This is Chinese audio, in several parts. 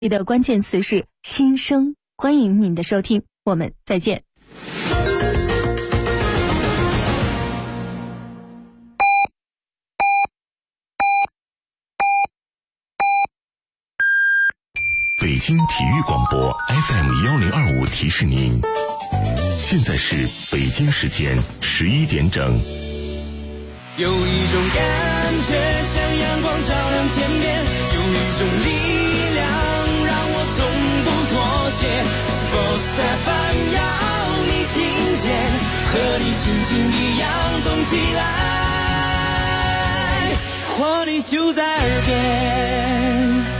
里的关键词是新生，欢迎您的收听，我们再见。 北京体育广播 FM1025 提示您，现在是北京时间11点整。 有一种感觉像阳光照亮天边，有一种力量让我从不妥协。Sports FM 要你听见，和你心情一样动起来，活力就在耳边。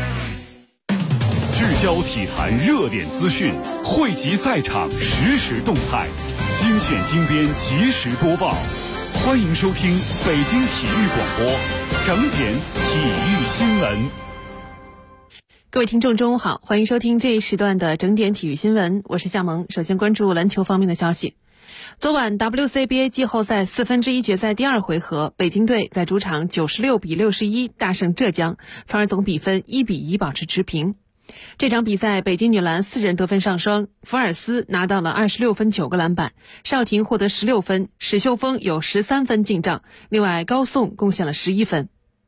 聚焦体坛热点资讯，汇集赛场实时动态，精选精编及时播报。欢迎收听北京体育广播整点体育新闻。 各位听众中午好，欢迎收听这一时段的整点体育新闻，我是夏萌。首先关注篮球方面的消息。昨晚 WCBA 季后赛1/4决赛第二回合，北京队在主场96-61大胜浙江，从而总比分1-1保持持平。这场比赛北京女篮4人得分上双，福尔斯拿到了26分9个篮板，邵婷获得16分，史秀峰有13分进账，另外高颂贡献了11分。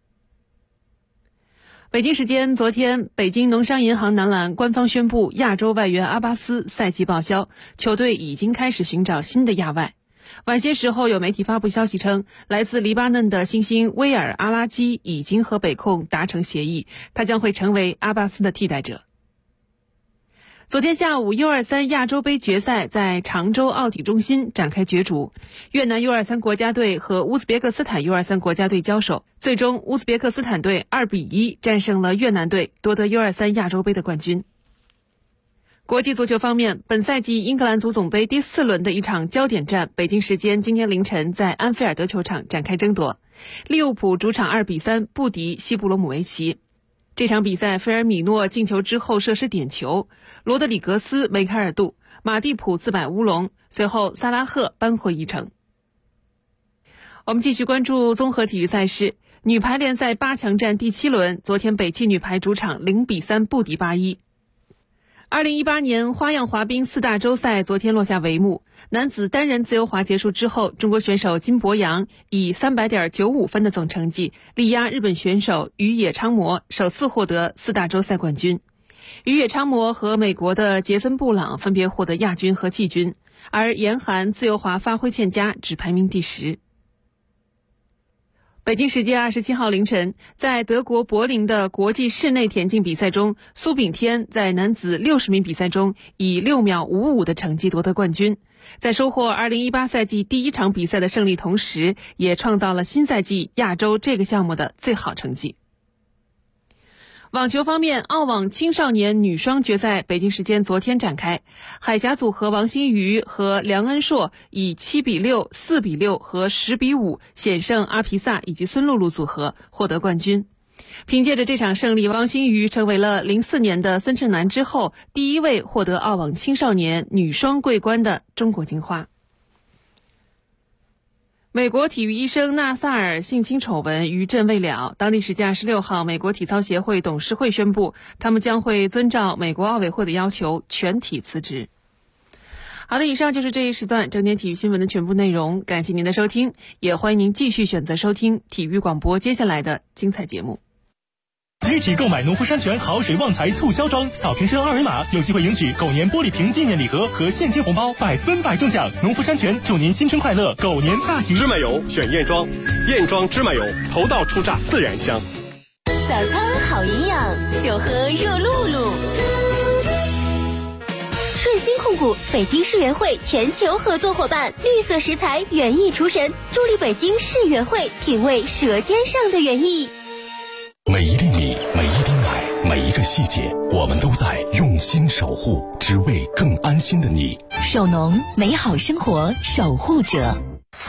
北京时间昨天，北京农商银行男篮官方宣布亚洲外援阿巴斯赛季报销，球队已经开始寻找新的亚外。晚些时候有媒体发布消息称，来自黎巴嫩的新星威尔阿拉基已经和北控达成协议，他将会成为阿巴斯的替代者。昨天下午 U23 亚洲杯决赛在常州奥体中心展开角逐，越南 U23 国家队和乌兹别克斯坦 U23 国家队交手，最终乌兹别克斯坦队2-1战胜了越南队，夺得 U23 亚洲杯的冠军。国际足球方面，本赛季英格兰足总杯第4轮的一场焦点战，北京时间今天凌晨在安菲尔德球场展开争夺。利物浦主场2-3不敌西布罗姆维奇。这场比赛，菲尔米诺进球之后射失点球，罗德里格斯梅开二度，马蒂普自摆乌龙，随后萨拉赫扳回一城。我们继续关注综合体育赛事，女排联赛8强战第7轮，昨天北汽女排主场0-3不敌81。2018年花样滑冰4大洲赛昨天落下帷幕，男子单人自由滑结束之后，中国选手金博洋以300.95分的总成绩力压日本选手宇野昌磨，首次获得4大洲赛冠军。宇野昌磨和美国的杰森布朗分别获得亚军和季军，而严寒自由滑发挥欠佳，只排名第10。北京时间27号凌晨，在德国柏林的国际室内田径比赛中，苏炳添在男子60米比赛中以6秒55的成绩夺得冠军，在收获2018赛季第1场比赛的胜利同时，也创造了新赛季亚洲这个项目的最好成绩。网球方面，澳网青少年女双决赛北京时间昨天展开，海峡组合王欣瑜和梁恩硕以7-6、4-6和10-5险胜阿皮萨以及孙露露组合，获得冠军。凭借着这场胜利，王欣瑜成为了04年的孙胜男之后第一位获得澳网青少年女双桂冠的中国金花。美国体育医生纳萨尔性侵丑闻余震未了，当地时间26号，美国体操协会董事会宣布，他们将会遵照美国奥委会的要求全体辞职。好的，以上就是这一时段整点体育新闻的全部内容，感谢您的收听，也欢迎您继续选择收听体育广播接下来的精彩节目。 即起购买农夫山泉好水旺财促销装，扫屏车2维码有机会赢取狗年玻璃瓶纪念礼盒和现金红包，100%中奖。农夫山泉祝您新春快乐，狗年大吉！ 芝麻油选燕庄，燕庄芝麻油头道初榨，自然香。 早餐好营养，就喝热露露。顺心控股北京世园会全球合作伙伴，绿色食材园艺厨神，助力北京世园会品味舌尖上的园艺。 每一粒米，每一滴奶，每一个细节，我们都在用心守护，只为更安心的你。 守农，美好生活守护者。 五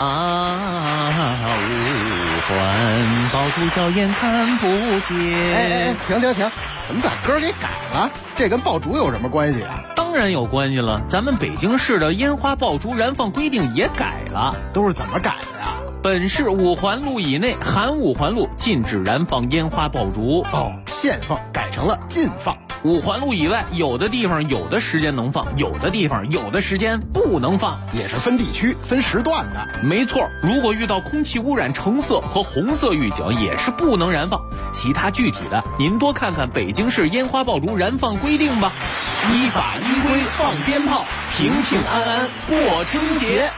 环爆竹硝烟看不见。 停！怎么把歌给改了？这跟爆竹有什么关系啊？ 当然有关系了，咱们北京市的烟花爆竹燃放规定也改了。 都是怎么改的呀？ 本市5环路以内含5环路禁止燃放烟花爆竹。 限放改成了禁放。 5环路以外，有的地方有的时间能放，有的地方有的时间不能放， 也是分地区分时段的。 没错，如果遇到空气污染橙色和红色预警，也是不能燃放。其他具体的您多看看北京市烟花爆竹燃放规定吧。依法依规放鞭炮，平平安安过春节。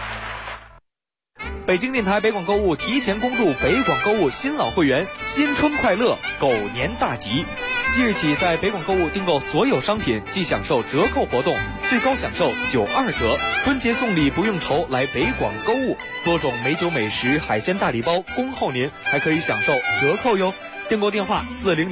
北京电台北广购物提前公布北广购物新老会员，新春快乐，狗年大吉！即日起，在北广购物订购所有商品即享受折扣活动，最高享受92折。春节送礼不用愁，来北广购物，多种美酒美食、海鲜大礼包恭候您，还可以享受折扣哟。订购电话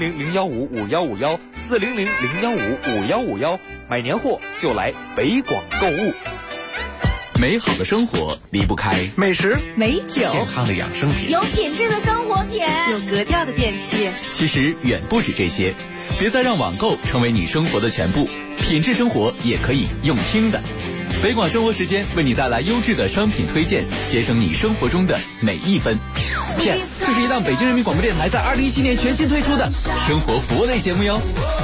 400-015-5151，400-015-5151，买年货就来北广购物。 美好的生活离不开美食、 美酒、 健康的养生品， 有品质的生活品， 有格调的电器。 其实远不止这些，别再让网购成为你生活的全部，品质生活也可以用听的。北广生活时间为你带来优质的商品推荐，节省你生活中的每一分。 这是一档北京人民广播电台在2017年全新推出的生活服务类节目哟。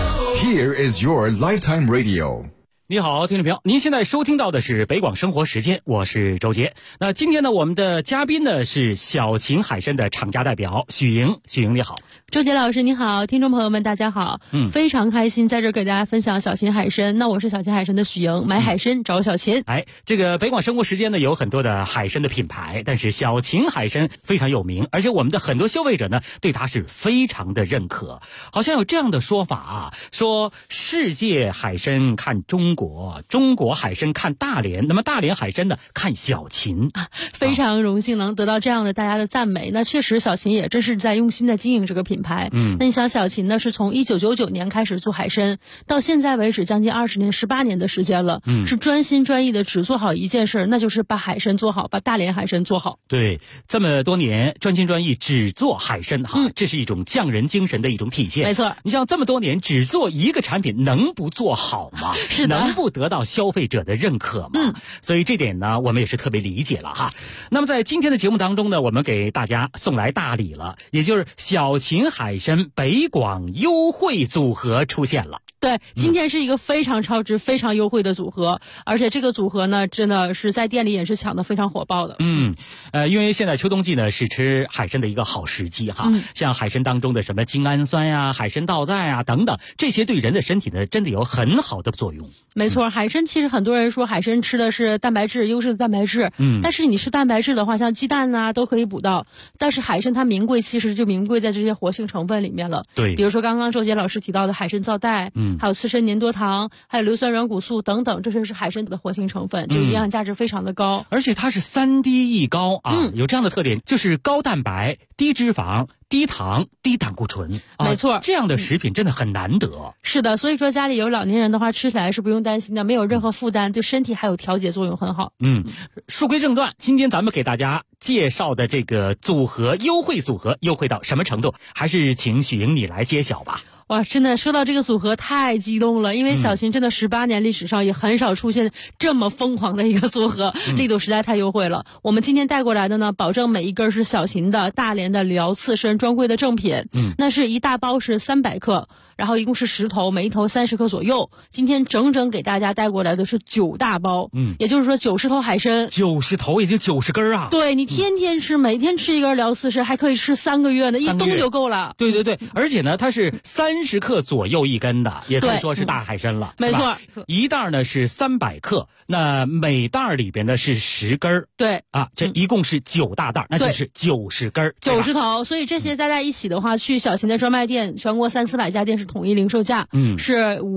Here is your lifetime radio。 你好，听众朋友，您现在收听到的是北广生活时间，我是周杰。那今天呢，我们的嘉宾呢是小秦海参的厂家代表许莹。许莹你好。 周杰老师你好，听众朋友们大家好。非常开心在这给大家分享小秦海参。那我是小秦海参的许莹，买海参找小秦。 这个北广生活时间呢有很多的海参的品牌，但是小秦海参非常有名，而且我们的很多消费者呢对它是非常的认可。好像有这样的说法啊，说世界海参看中国，中国海参看大连，那么大连海参呢看小秦。 非常荣幸能得到这样的大家的赞美。那确实小秦也真是在用心的经营这个品牌。那你想小秦呢是从1999年开始做海参，到现在为止将近20年18年的时间了，是专心专意的只做好一件事，那就是把海参做好，把大连海参做好。 对，这么多年专心专意只做海参这是一种匠人精神的一种体现。 没错， 你像这么多年只做一个产品，能不做好吗？ 是的， 能不得到消费者的认可吗？所以这点呢我们也是特别理解了哈。那么在今天的节目当中呢，我们给大家送来大礼了，也就是小秦海参北广优惠组合出现了。 对，今天是一个非常超值、非常优惠的组合，而且这个组合呢，真的是在店里也是抢得非常火爆的。 因为现在秋冬季呢是吃海参的一个好时机哈。像海参当中的什么精氨酸呀、海参皂苷啊等等，这些对人的身体呢真的有很好的作用。 没错，海参其实很多人说海参吃的是蛋白质，优质的蛋白质。但是你吃蛋白质的话，像鸡蛋啊都可以补到，但是海参它名贵，其实就名贵在这些活性成分里面了。 对， 比如说刚刚周杰老师提到的海参皂苷，还有刺身粘多糖，还有硫酸软骨素等等，这些是海参的活性成分，就营养价值非常的高。 而且它是3低一高啊，有这样的特点，就是高蛋白、低脂肪、低糖、低胆固醇。 没错， 这样的食品真的很难得。 是的，所以说家里有老年人的话，吃起来是不用担心的，没有任何负担，对身体还有调节作用很好。 书归正传，今天咱们给大家介绍的这个组合优惠组合优惠到什么程度，还是请许莹你来揭晓吧。 哇，真的说到这个组合太激动了，因为小秦真的18年历史上也很少出现这么疯狂的一个组合，力度实在太优惠了。我们今天带过来的呢，保证每一根是小秦的大连的辽刺参专柜的正品。那是一大包是300克，然后一共是10头，每一头30克左右。今天整整给大家带过来的是9大包，也就是说90头海参 ，90头也就90根啊。 对，你天天吃，每天吃一根辽刺参，还可以吃3个月呢，一冬就够了。 对，而且呢，它是30克左右一根的，也可以说是大海参了。 没错， 一袋呢是300克，那每袋里边呢是10根。 对啊，这一共是9大袋，那就是90根 ，90头。所以这些加在一起的话，去小秦的专卖店，全国300-400家店是统一零售价，是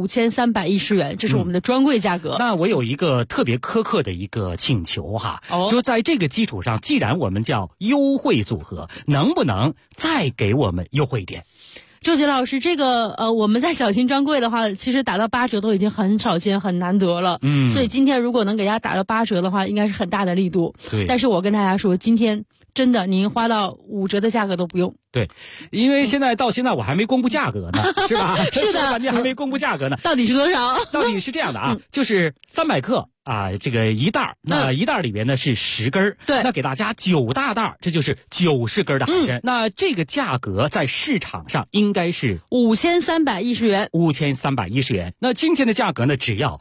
5310元，这是我们的专柜价格。 那我有一个特别苛刻的一个请求哈，就在这个基础上，既然我们叫优惠组合，能不能再给我们优惠一点？ 周杰老师，这个我们在小秦专柜的话，其实打到8折都已经很少见、很难得了。所以今天如果能给大家打到8折的话，应该是很大的力度。 对， 但是我跟大家说，今天真的您花到5折的价格都不用。 对，因为现在我还没公布价格呢，是吧？ 是的， 半天还没公布价格呢。 到底是多少？ 到底是这样的啊，就是300克。这个一袋，那一袋里边呢是10根， 对， 那给大家9大袋，这就是90根的海参。那这个价格在市场上应该是 5310元 ，5310元。那今天的价格呢，只要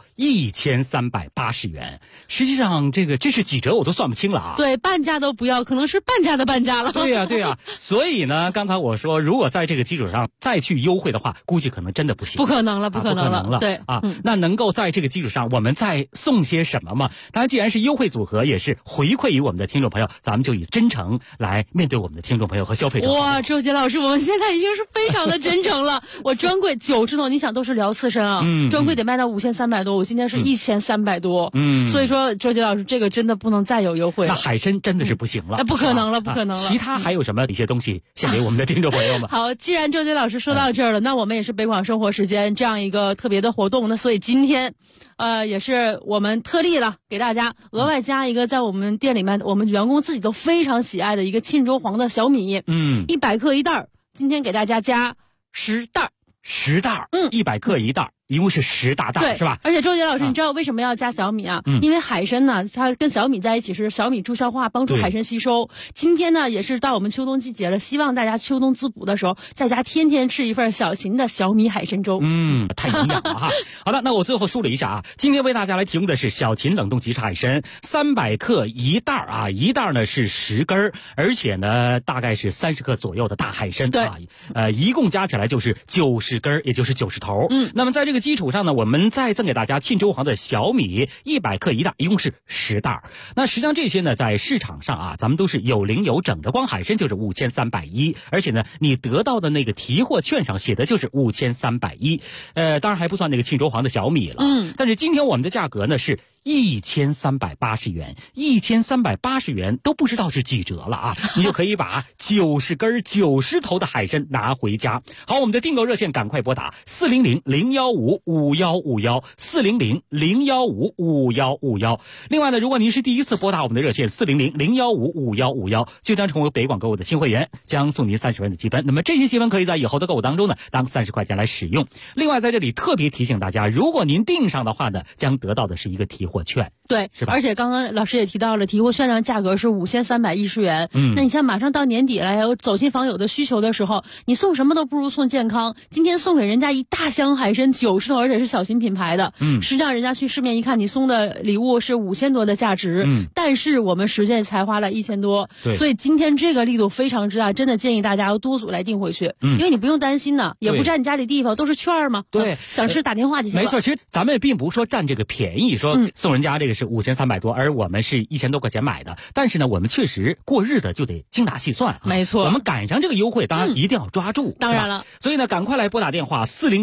1380元。实际上，这是几折我都算不清了啊。 对，半价都不要，可能是半价的半价了。 对呀。所以呢，刚才我说，如果在这个基础上再去优惠的话，估计可能真的不行。 不可能了。对啊，那能够在这个基础上，我们再送些什么嘛？当然，既然是优惠组合，也是回馈于我们的听众朋友，咱们就以真诚来面对我们的听众朋友和消费者。 哇，周杰老师，我们现在已经是非常的真诚了。我专柜90头，你想都是聊刺身啊，专柜得卖到5300多，我今天是1300多，所以说周杰老师这个真的不能再有优惠了。 那海参真的是不行了， 那不可能了。 其他还有什么一些东西献给我们的听众朋友们？ 好，既然周杰老师说到这儿了，那我们也是北广生活时间这样一个特别的活动，那所以今天。也是我们特例了，给大家额外加一个在我们店里面我们员工自己都非常喜爱的一个沁州黄的小米，100克一袋，今天给大家加10袋 ，10袋，100克一袋。一共是10大袋，是吧？ 而且周杰老师，你知道为什么要加小米啊？因为海参呢，它跟小米在一起是小米助消化，帮助海参吸收。今天呢，也是到我们秋冬季节了，希望大家秋冬滋补的时候，在家天天吃一份小型的小米海参粥。 太营养了哈。好了，那我最后梳理一下啊，今天为大家来提供的是小秦冷冻即食海参，300克一袋啊，一袋呢是10根，而且呢大概是30克左右的大海参啊，一共加起来就是90根，也就是90头。那么在这个基础上呢，我们再赠给大家沁州黄的小米100克一袋，一共是10袋。那实际上这些呢，在市场上啊，咱们都是有零有整的，光海参就是5310，而且呢，你得到的那个提货券上写的就是5310，当然还不算那个沁州黄的小米了。但是今天我们的价格呢是1380元，1380元都不知道是几折了啊！你就可以把90根90头的海参拿回家。好，我们的订购热线赶快拨打400-015-5151，400-015-5151。另外呢，如果您是第一次拨打我们的热线400-015-5151，就将成为北广购物的新会员，将送您30元的积分。那么这些积分可以在以后的购物当中呢，当30块钱来使用。另外在这里特别提醒大家，如果您订上的话呢，将得到的是一个提货券。 对， 是吧？ 而且刚刚老师也提到了，提货券的价格是5310元。那你像马上到年底了，有走亲访友的需求的时候，你送什么都不如送健康。今天送给人家一大箱海参90头，而且是小型品牌的。实际上人家去市面一看，你送的礼物是5000多的价值，但是我们实际才花了1000多。所以今天这个力度非常之大，真的建议大家要多组来订回去，因为你不用担心呢，也不占你家里地方，都是券嘛。 对， 想吃打电话就行了。 没错，其实咱们并不是说占这个便宜，说送人家这个是5300多，而我们是1000多块钱买的。但是呢，我们确实过日子就得精打细算。 没错， 我们赶上这个优惠，当然一定要抓住。 当然了， 所以呢，赶快来拨打电话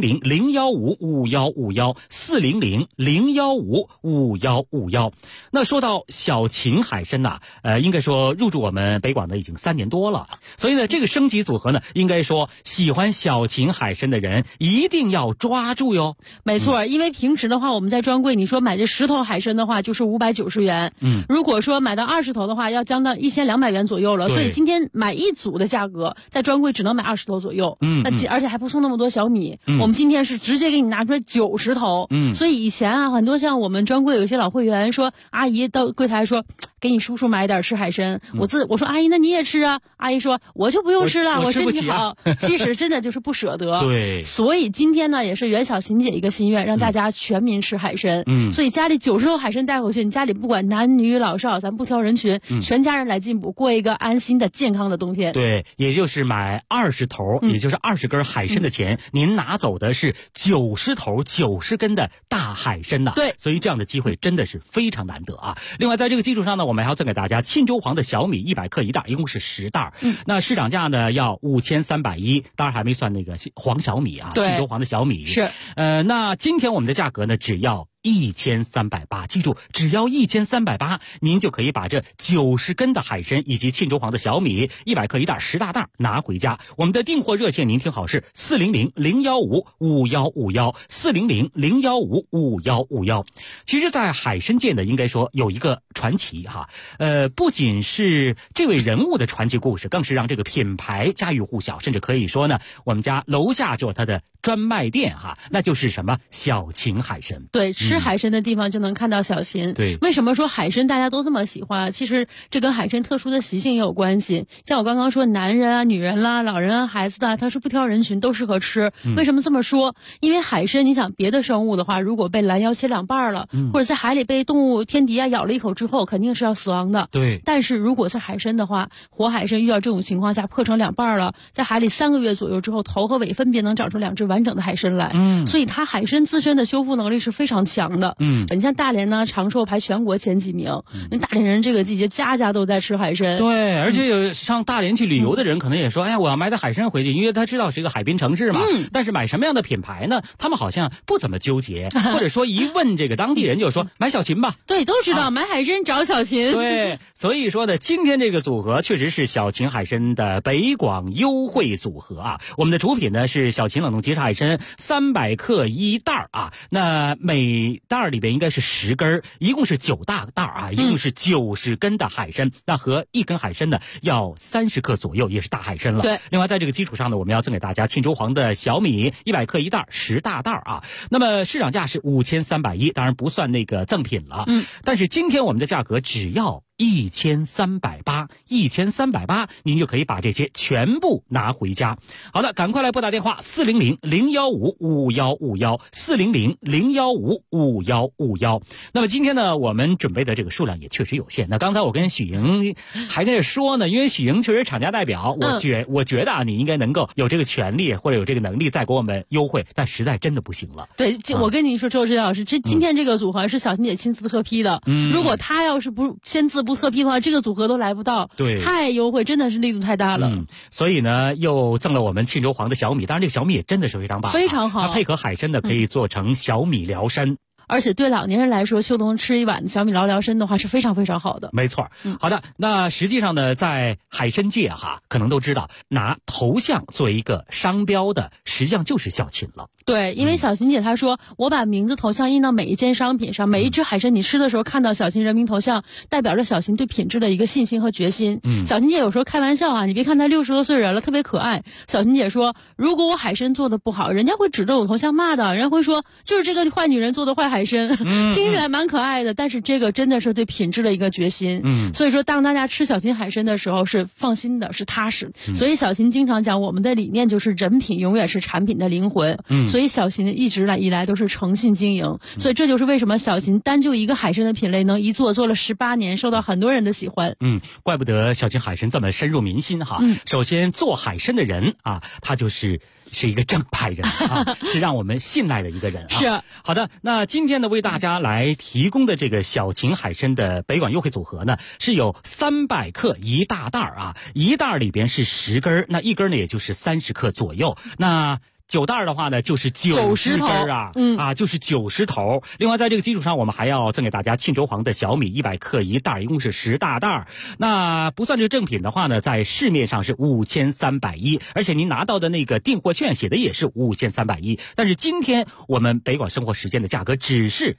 400-015-5151，400-015-5151。那说到小秦海参呐，应该说入驻我们北广的已经3年多了。所以呢，这个升级组合呢，应该说喜欢小秦海参的人一定要抓住哟。 没错，因为平时的话，我们在专柜，你说买这10头海参的话，就是590元。如果说买到20头的话，要将到1200元左右了。所以今天买一组的价格，在专柜只能买20头左右。而且还不送那么多小米。我们今天是直接给你拿出来90头。所以以前啊，很多像我们专柜有些老会员说，阿姨到柜台说，给你叔叔买点吃海参。我说阿姨，那你也吃啊？阿姨说我就不用吃了，我身体好。其实真的就是不舍得。 对。 所以今天呢，也是袁小琴姐一个心愿，让大家全民吃海参。所以家里90头海参带回去，你家里不管男女老少，咱不挑人群，全家人来进补，过一个安心的健康的冬天。 对，也就是买20头，也就是20根海参的钱，您拿走的是90头90根的大海参呐。 对， 所以这样的机会真的是非常难得啊。另外在这个基础上呢，我们还要赠给大家沁州黄的小米100克一袋，一共是10袋。那市场价呢要5310，当然还没算那个黄小米啊，沁州黄的小米是。 那今天我们的价格呢只要 1380，记住，只要1380，您就可以把这90根的海参以及沁州黄的小米100克1袋10大袋拿回家。我们的订货热线您听好是400-015-5151，400-015-5151。其实在海参界呢，应该说有一个传奇哈，不仅是这位人物的传奇故事，更是让这个品牌家喻户晓，甚至可以说呢，我们家楼下就有它的专卖店哈，那就是什么小秦海参。 对，吃海参的地方就能看到小秦。 对， 为什么说海参大家都这么喜欢？其实这跟海参特殊的习性也有关系。像我刚刚说，男人啊、女人啦、老人啊、孩子啊，他是不挑人群，都适合吃。为什么这么说？因为海参，你想别的生物的话，如果被拦腰切2半了，或者在海里被动物天敌啊咬了一口之后，肯定是要死亡的。 对。 但是如果是海参的话，活海参遇到这种情况下破成2半了，在海里3个月左右之后，头和尾分别能长出2只完整的海参来。所以它海参自身的修复能力是非常强的。你像大连呢，长寿排全国前几名。大连人这个季节家家都在吃海参。 对，而且有上大连去旅游的人可能也说，哎呀，我要买点海参回去，因为他知道是一个海滨城市嘛。但是买什么样的品牌呢？他们好像不怎么纠结，或者说一问这个当地人就说买小秦吧。 对，都知道买海参找小秦。 对，所以说呢，今天这个组合确实是小秦海参的北广优惠组合啊。我们的主品呢是小秦冷冻即食海参300克1袋啊，那每袋里边应该是10根，一共是9大袋啊，一共是90根的海参，那和1根海参呢要30克左右，也是大海参了。 对， 另外在这个基础上呢，我们要赠给大家沁州黄的小米100克1袋10大袋啊，那么市场价是5310，当然不算那个赠品了。但是今天我们的价格只要1380，您就可以把这些全部拿回家。好的，赶快来拨打电话400-015-5151，400-015-5151。那么今天呢，我们准备的这个数量也确实有限。那刚才我跟许莹还跟着说呢，因为许莹确实厂家代表，我觉得啊，你应该能够有这个权利或者有这个能力再给我们优惠，但实在真的不行了。 对，我跟你说，周指导老师，今天这个组合是小秦姐亲自特批的。如果她要是不签字不特批的话，这个组合都来不到。 对， 太优惠，真的是力度太大了。 所以呢，又赠了我们沁州黄的小米，当然这个小米也真的是非常棒， 非常好。 它配合海参呢，可以做成小米辽参。 而且对老年人来说，秋冬吃一碗小米辽参的话是非常非常好的。 没错。好的，那实际上呢，在海参界哈，可能都知道拿头像作为一个商标的，实际上就是小秦了。 对，因为小秦姐她说，我把名字头像印到每一件商品上，每一只海参你吃的时候看到小秦人民头像，代表着小秦对品质的一个信心和决心。小秦姐有时候开玩笑啊，你别看她60多岁人了，特别可爱。小秦姐说，如果我海参做的不好，人家会指着我头像骂的，人家会说就是这个坏女人做的坏海参。听起来蛮可爱的，但是这个真的是对品质的一个决心。所以说当大家吃小秦海参的时候是放心的，是踏实。所以小秦经常讲，我们的理念就是人品永远是产品的灵魂。所以小秦一直以来都是诚信经营。所以这就是为什么小秦单就一个海参的品类能一做了18年，受到很多人的喜欢。 怪不得小秦海参这么深入民心哈。首先做海参的人啊，他是一个正派人啊，是让我们信赖的一个人啊。 是。 好的，那今天呢，为大家来提供的这个小秦海参的北广优惠组合呢，是有300克1大袋啊，一袋里边是10根，那一根呢也就是30克左右。那9袋的话呢，就是90根啊，就是90头。另外，在这个基础上，我们还要赠给大家沁州黄的小米100克1袋，一共是10大袋。那不算这个正品的话呢，在市面上是5310，而且您拿到的那个订货券写的也是5310。但是今天我们北广生活时间的价格只是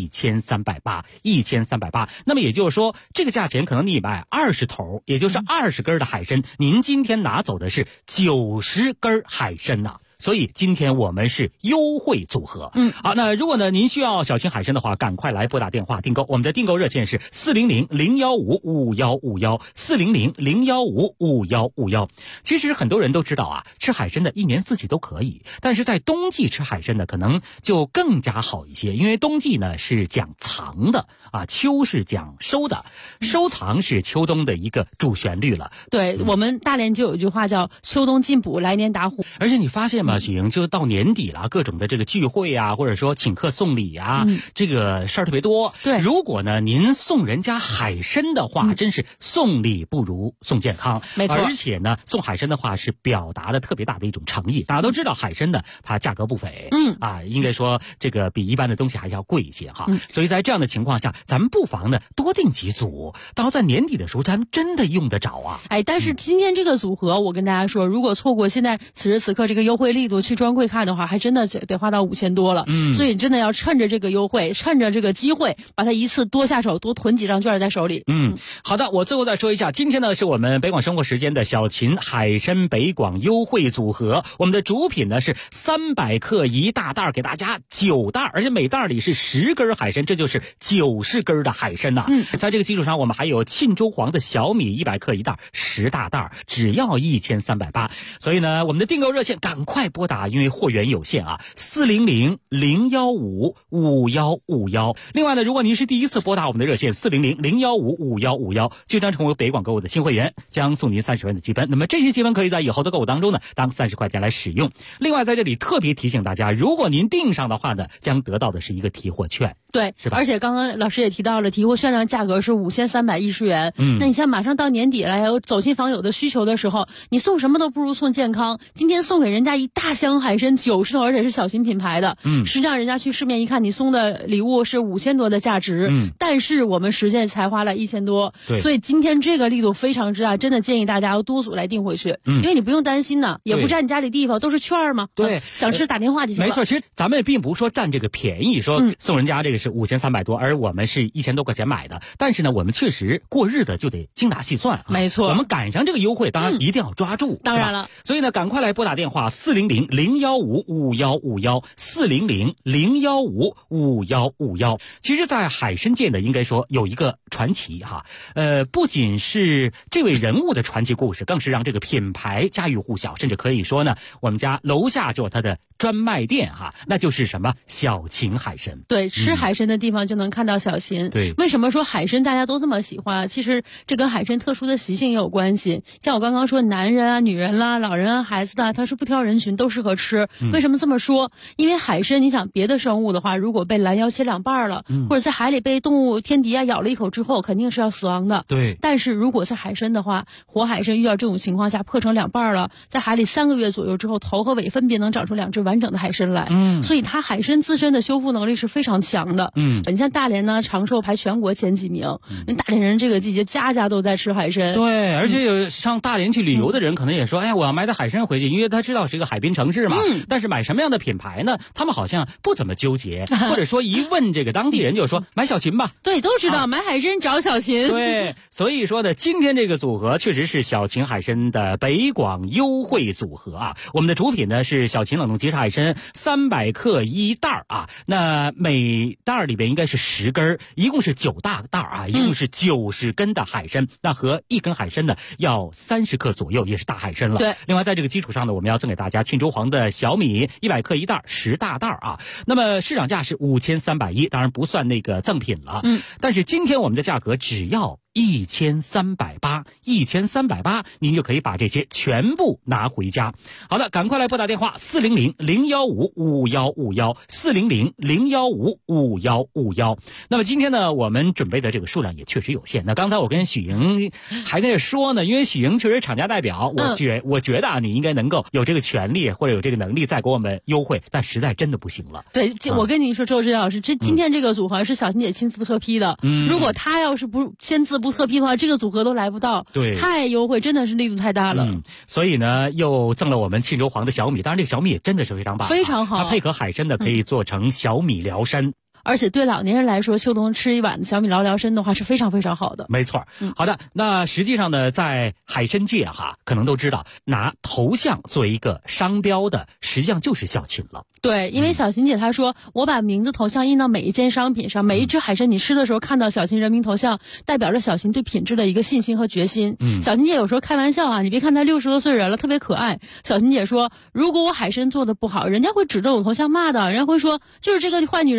1380。那么也就是说，这个价钱可能你买20头，也就是20根的海参，您今天拿走的是90根海参呐。所以今天我们是优惠组合。好，那如果呢您需要小秦海参的话，赶快来拨打电话订购。我们的订购热线是400-015-5151，400-015-5151。其实很多人都知道啊，吃海参的一年四季都可以，但是在冬季吃海参呢，可能就更加好一些，因为冬季呢是讲藏的啊，秋是讲收的，收藏是秋冬的一个主旋律了。 对，我们大连就有一句话叫秋冬进补，来年打虎。 而且你发现吗？ 么许莹，就到年底了，各种的这个聚会啊，或者说请客送礼啊，这个事儿特别多。 对， 如果呢您送人家海参的话，真是送礼不如送健康。 没错， 而且呢，送海参的话是表达的特别大的一种诚意。大家都知道海参呢，它价格不菲，应该说这个比一般的东西还是要贵一些哈。所以在这样的情况下，咱们不妨呢多订几组，到在年底的时候，咱们真的用得着啊。 但是今天这个组合，我跟大家说，如果错过现在此时此刻这个优惠力度去专柜看的话，还真的得花到5000多了。所以真的要趁着这个优惠，趁着这个机会，把它一次多下手，多囤几张券在手里。 好的，我最后再说一下，今天呢是我们北广生活时间的小秦海参北广优惠组合，我们的主品呢是300克一大袋，给大家9袋，而且每袋里是10根海参，这就是90根的海参呐。在这个基础上，我们还有沁州黄的小米100克一袋，10大袋，只要1380。所以呢，我们的订购热线赶快拨打，因为货源有限啊，400-015-5151。另外呢，如果您是第一次拨打我们的热线400-015-5151，就将成为北广购物的新会员，将送您30元的积分。那么这些积分可以在以后的购物当中呢，当30块钱来使用。另外在这里特别提醒大家，如果您订上的话呢，将得到的是一个提货券。 对， 是吧？ 而且刚刚老师也提到了，提货券的价格是5310元。那你像马上到年底了，有走亲访友的需求的时候，你送什么都不如送健康。今天送给人家一大箱海参90头，而且是小型品牌的。实际上人家去市面一看，你送的礼物是5000多的价值，但是我们实际才花了1000多。所以今天这个力度非常之大，真的建议大家要多组来订回去，因为你不用担心呢，也不占你家里地方，都是券嘛。 对， 想吃打电话就行了。 没错，其实咱们也并不是说占这个便宜，说送人家这个是5300多，而我们是1000多块钱买的。但是呢，我们确实过日子就得精打细算。 没错， 我们赶上这个优惠，当然一定要抓住。 当然了， 所以呢，赶快来拨打电话400-015-5151，400-015-5151。其实，在海参界呢，应该说有一个传奇哈，不仅是这位人物的传奇故事，更是让这个品牌家喻户晓，甚至可以说呢，我们家楼下就有它的专卖店哈，那就是什么小秦海参。 对，吃海参的地方就能看到小秦。 对， 为什么说海参大家都这么喜欢？其实这跟海参特殊的习性也有关系。像我刚刚说，男人啊、女人啦、老人啊、孩子啊，他是不挑人群，都适合吃。为什么这么说？因为海参，你想别的生物的话，如果被拦腰切2半了，或者在海里被动物天敌啊咬了一口之后，肯定是要死亡的。 对。 但是如果是海参的话，活海参遇到这种情况下破成2半了，在海里3个月左右之后，头和尾分别能长出2只完整的海参来。所以它海参自身的修复能力是非常强的。你像大连呢，长寿排全国前几名。大连人这个季节家家都在吃海参。 对，而且有上大连去旅游的人可能也说，哎呀，我要买点海参回去，因为他知道是一个海滨城市嘛。但是买什么样的品牌呢？他们好像不怎么纠结，或者说一问这个当地人就说买小秦吧。 对，都知道买海参找小秦。 对，所以说呢，今天这个组合确实是小秦海参的北广优惠组合啊。我们的主品呢是小秦冷冻即食海参300克一袋啊，那每袋里边应该是10根，一共是9大袋啊，一共是90根的海参，那和1根海参呢要30克左右，也是大海参了。 对， 另外在这个基础上呢，我们要赠给大家沁州黄的小米100克一袋，10大袋啊。那么市场价是5310，当然不算那个赠品了。但是今天我们的价格只要1380，1380，您就可以把这些全部拿回家。好的，赶快来拨打电话400-015-5151，400-015-5151。那么今天呢，我们准备的这个数量也确实有限。那刚才我跟许莹还跟着说呢，因为许莹确实厂家代表，我觉得啊，你应该能够有这个权利或者有这个能力再给我们优惠，但实在真的不行了。 对，我跟您说，周志老师，今天这个组合是小秦姐亲自特批的。如果她要是不签字不特批的话，这个组合都来不到。 对， 太优惠，真的是力度太大了。 所以呢，又赠了我们沁州黄的小米，当然这个小米也真的是非常棒， 非常好。 它配合海参的可以做成小米辽参。 而且对老年人来说，秋冬吃一碗小米辽参的话是非常非常好的。 没错。好的，那实际上呢，在海参界哈，可能都知道拿头像作为一个商标的，实际上就是小秦了。 对，因为小秦姐她说，我把名字头像印到每一件商品上，每一只海参你吃的时候看到小秦人民头像，代表着小秦对品质的一个信心和决心。小秦姐有时候开玩笑啊，你别看她60多岁人了，特别可爱。小秦姐说，如果我海参做的不好，人家会指着我头像骂的，人家会说就是这个坏女人做的坏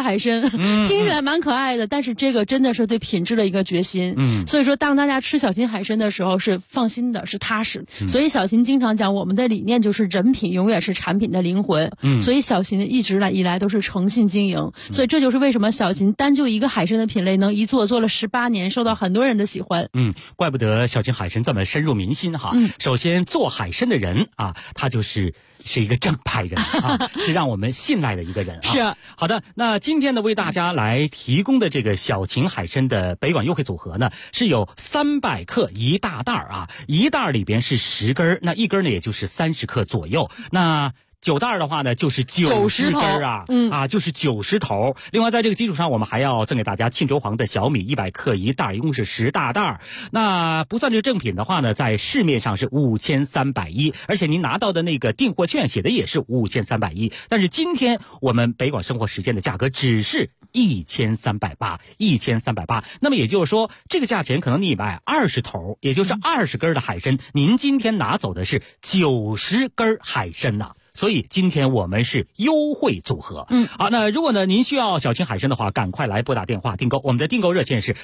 海参，听起来蛮可爱的，但是这个真的是对品质的一个决心。所以说当大家吃小秦海参的时候是放心的，是踏实。所以小秦经常讲，我们的理念就是人品永远是产品的灵魂。所以小秦一直以来都是诚信经营。所以这就是为什么小秦单就一个海参的品类能一做了18年，受到很多人的喜欢。 怪不得小秦海参这么深入民心哈。首先做海参的人啊，他是一个正派人啊，是让我们信赖的一个人啊。 是。 好的，那今天呢为大家来提供的这个小秦海参的北广优惠组合呢，是有300克一大袋啊，一袋里边是10根，那一根呢也就是30克左右。那9袋的话呢，就是90根啊，就是90头。另外，在这个基础上，我们还要赠给大家沁州黄的小米100克一袋，一共是10大袋。那不算这个正品的话呢，在市面上是5310，而且您拿到的那个订货券写的也是5310。但是今天我们北广生活时间的价格只是1380，1380。那么也就是说，这个价钱可能你买20头，也就是20根的海参，您今天拿走的是90根海参呐。所以今天我们是优惠组合。好，那如果呢您需要小秦海参的话，赶快来拨打电话订购。我们的订购热线是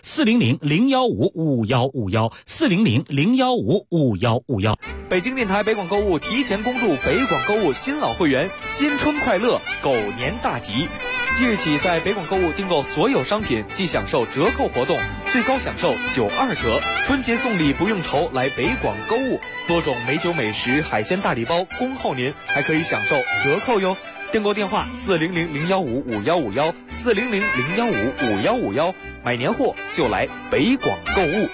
400-015-5151，400-015-5151。 北京电台北广购物提前恭祝北广购物新老会员新春快乐，狗年大吉！即日起，在北广购物订购所有商品即享受折扣活动，最高享受92折。春节送礼不用愁，来北广购物，多种美酒美食、海鲜大礼包恭候您，还可以享受折扣哟。订购电话400-015-5151，400-015-5151，买年货就来北广购物。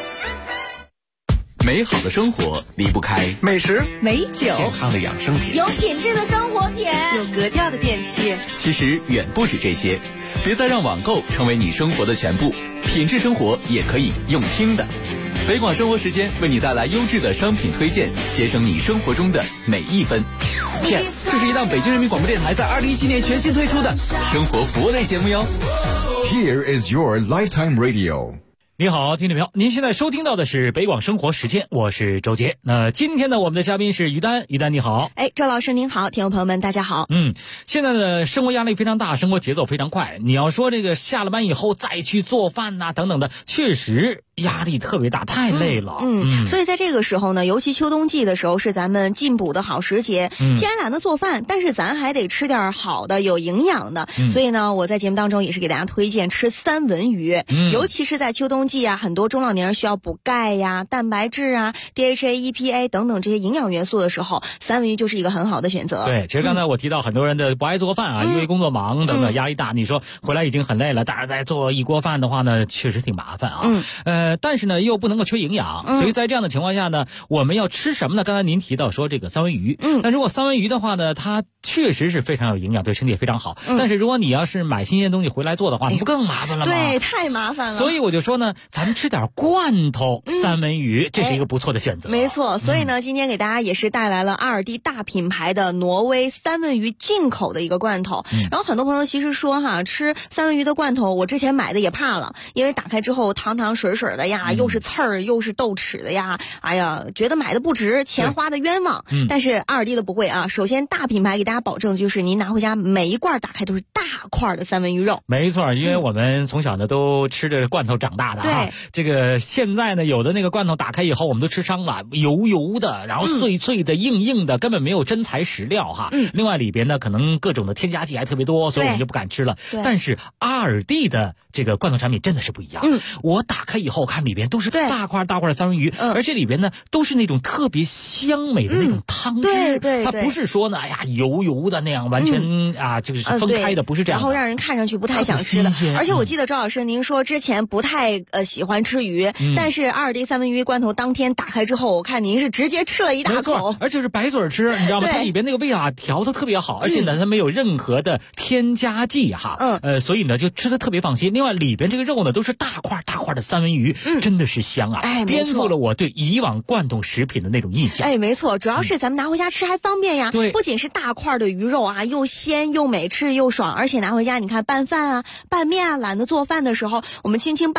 美好的生活离不开美食、 美酒、 健康的养生品、 有品质的生活品、 有格调的电器。 其实远不止这些，别再让网购成为你生活的全部，品质生活也可以用听的。北广生活时间为你带来优质的商品推荐，节省你生活中的每一分。 PS， 这是一档北京人民广播电台在2017年全新推出的生活服务类节目哟。 Here is your lifetime radio。 你好，听众朋友，您现在收听到的是北广生活时间，我是周杰。那今天呢，我们的嘉宾是于丹，于丹你好。 周老师您好，听众朋友们大家好。 现在的生活压力非常大，生活节奏非常快。你要说这个下了班以后再去做饭呐、等等的，确实压力特别大，太累了。 所以在这个时候呢，尤其秋冬季的时候是咱们进补的好时节。既然懒得做饭，但是咱还得吃点好的、有营养的。所以呢，我在节目当中也是给大家推荐吃三文鱼，尤其是在秋冬季啊，很多中老年人需要补钙呀、蛋白质啊、DHA、EPA 等等这些营养元素的时候，三文鱼就是一个很好的选择。 对，其实刚才我提到很多人的不爱做饭啊，因为工作忙等等压力大，你说回来已经很累了，但是再做一锅饭的话呢，确实挺麻烦啊。但是呢又不能够缺营养，所以在这样的情况下呢，我们要吃什么呢？刚才您提到说这个三文鱼，那如果三文鱼的话呢，它确实是非常有营养，对身体也非常好。但是如果你要是买新鲜东西回来做的话，你不更麻烦了吗？ 对，太麻烦了。 所以我就说呢，咱们吃点罐头三文鱼，这是一个不错的选择。 没错，所以呢，今天给大家也是带来了2D 大品牌的挪威三文鱼进口的一个罐头。然后很多朋友其实说哈，吃三文鱼的罐头，我之前买的也怕了，因为打开之后汤汤水水的呀，又是刺儿又是豆豉的呀，哎呀，觉得买的不值，钱花的冤枉。但是2D 的不会啊，首先大品牌给大家保证就是您拿回家每一罐打开都是大块的三文鱼肉。 没错，因为我们从小呢都吃着罐头长大的啊。这个现在呢有的那个罐头打开以后我们都吃伤了，油油的，然后脆脆的、硬硬的，根本没有真材实料哈。另外里边呢可能各种的添加剂还特别多，所以我们就不敢吃了。但是2D 的这个罐头产品真的是不一样。我打开以后看里边都是大块大块的三文鱼，而且里边呢都是那种特别香美的那种汤汁。它不是说呢哎呀油油的那样完全这个是分开的，不是这样的， 然后让人看上去不太想吃的。而且我记得周老师您说之前不太喜欢吃鱼，但是2D 三文鱼罐头当天打开之后，我看您是直接吃了一大口， 而且是白嘴吃，你知道吗？它里边那个味道调得特别好，而且呢它没有任何的添加剂哈。所以呢就吃得特别放心。另外里边这个肉呢都是大块大块的三文鱼，真的是香啊，颠覆了我对以往罐头食品的那种印象。 没错，主要是咱们拿回家吃还方便呀。不仅是大块的鱼肉啊，又鲜又美，吃又爽，而且拿回家你看拌饭啊、拌面啊，懒得做饭的时候，我们轻轻拌一个沙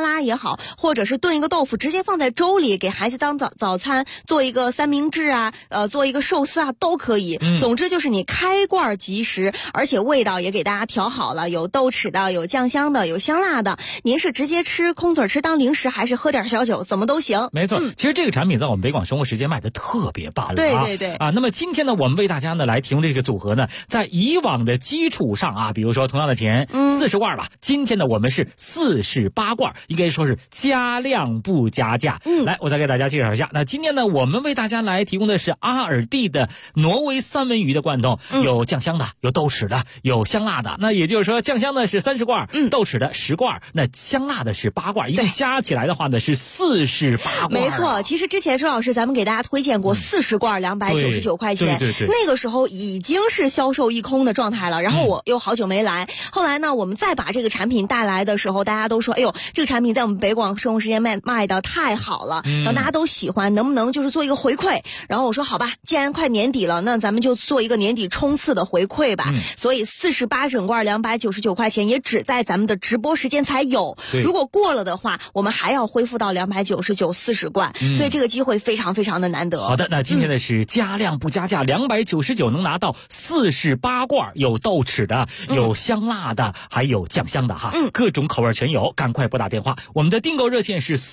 拉也好，或者是炖一个豆腐，直接放在粥里给孩子当早餐，做一个三明治啊，做一个寿司啊，都可以。总之就是你开罐即食，而且味道也给大家调好了，有豆豉的，有酱香的，有香辣的。您是直接吃空嘴吃当零食，还是喝点小酒，怎么都行。 没错，其实这个产品在我们北广生活时间卖的特别棒了。 对对对啊，那么今天呢，我们为大家呢来提供这个组合呢，在以往的基础上啊，比如说同样的钱40罐吧，今天呢我们是48罐，应该说是加量不加价。来，我再给大家介绍一下。那今天呢，我们为大家来提供的是阿尔蒂的挪威三文鱼的罐头，有酱香的，有豆豉的，有香辣的。那也就是说，酱香的是30罐，豆豉的10罐，那香辣的是8罐，一共加起来的话呢是48罐。 没错，其实之前周老师咱们给大家推荐过40罐299块钱， 对， 那个时候已经是销售一空的状态了。然后我又好久没来，后来呢，我们再把这个产品带来的时候，大家都说，哎呦，这个产品在我们北广生活时间卖的太好了，然后大家都喜欢，能不能就是做一个回馈？然后我说好吧，既然快年底了，那咱们就做一个年底冲刺的回馈吧。所以48整罐299块钱也只在咱们的直播时间才有，如果过了的话，我们还要恢复到299 40罐，所以这个机会非常非常的难得。 好的，那今天的是加量不加价，299能拿到48罐，有豆豉的，有香辣的，还有酱香的哈，各种口味全有，赶快拨打电话，我们的订购热线是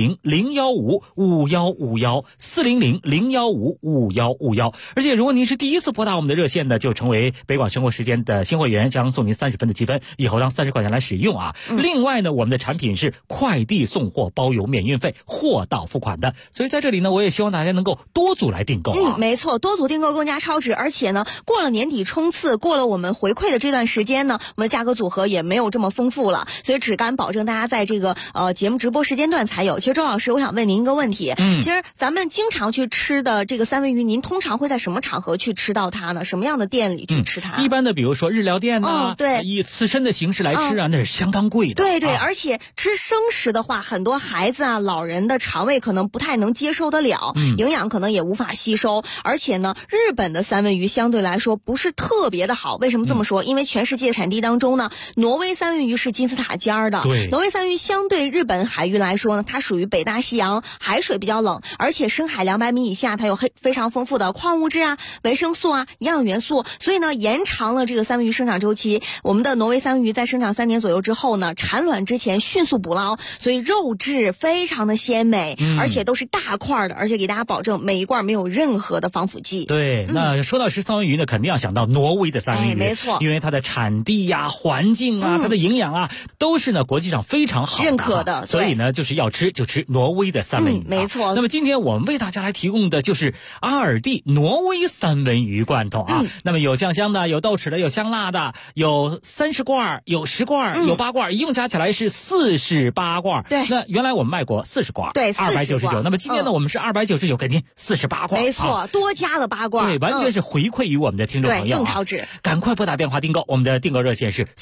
400-015-5151，400-015-5151。而且如果您是第一次拨打我们的热线的，就成为北广生活时间的新会员，将送您30分的积分，以后当30块钱来使用啊。另外呢，我们的产品是快递送货包邮免运费，货到付款的，所以在这里呢，我也希望大家能够多组来订购啊。 没错，多组订购更加超值，而且呢，过了年底冲刺，过了我们回馈的这段时间呢，我们的价格组合也没有这么丰富了，所以只敢保证大家在这个节目直播时间段才有。其实周老师，我想问您一个问题，其实咱们经常去吃的这个三文鱼，您通常会在什么场合去吃到它呢？什么样的店里去吃它？ 一般的比如说日料店呢， 对， 以刺身的形式来吃啊，那是相当贵的。 对，而且吃生食的话，很多孩子啊、老人的肠胃可能不太能接受得了，营养可能也无法吸收。而且呢，日本的三文鱼相对来说不是特别的好。为什么这么说？因为全世界产地当中呢，挪威三文鱼是金字塔尖儿的。挪威三文鱼相对日本海域来说呢，它属于北大西洋，海水比较冷，而且深海200米以下，它有非常丰富的矿物质啊、维生素啊、营养元素，所以呢，延长了这个三文鱼生长周期。我们的挪威三文鱼在生长3年左右之后呢，产卵之前迅速捕捞，所以肉质非常的鲜美，而且都是大块的，而且给大家保证每一罐没有任何的防腐剂。 对，那说到是三文鱼呢，肯定要想到挪威的三文鱼， 没错， 因为它的产地呀、环境啊、它的营养啊，都是呢国际上非常好的认可的， 所以呢，就是要吃就吃挪威的三文鱼， 没错。 那么今天我们为大家来提供的就是阿尔蒂挪威三文鱼罐头啊，那么有酱香的，有豆豉的，有香辣的，有30罐，有10罐，有8罐，一共加起来是48罐。 对， 那原来我们卖过40罐， 对 ，299。那么今天呢，我们是299给您48罐， 没错，多加了8罐， 对，完全是回馈于我们的听众朋友， 更超值。 赶快拨打电话订购，我们的订购热线是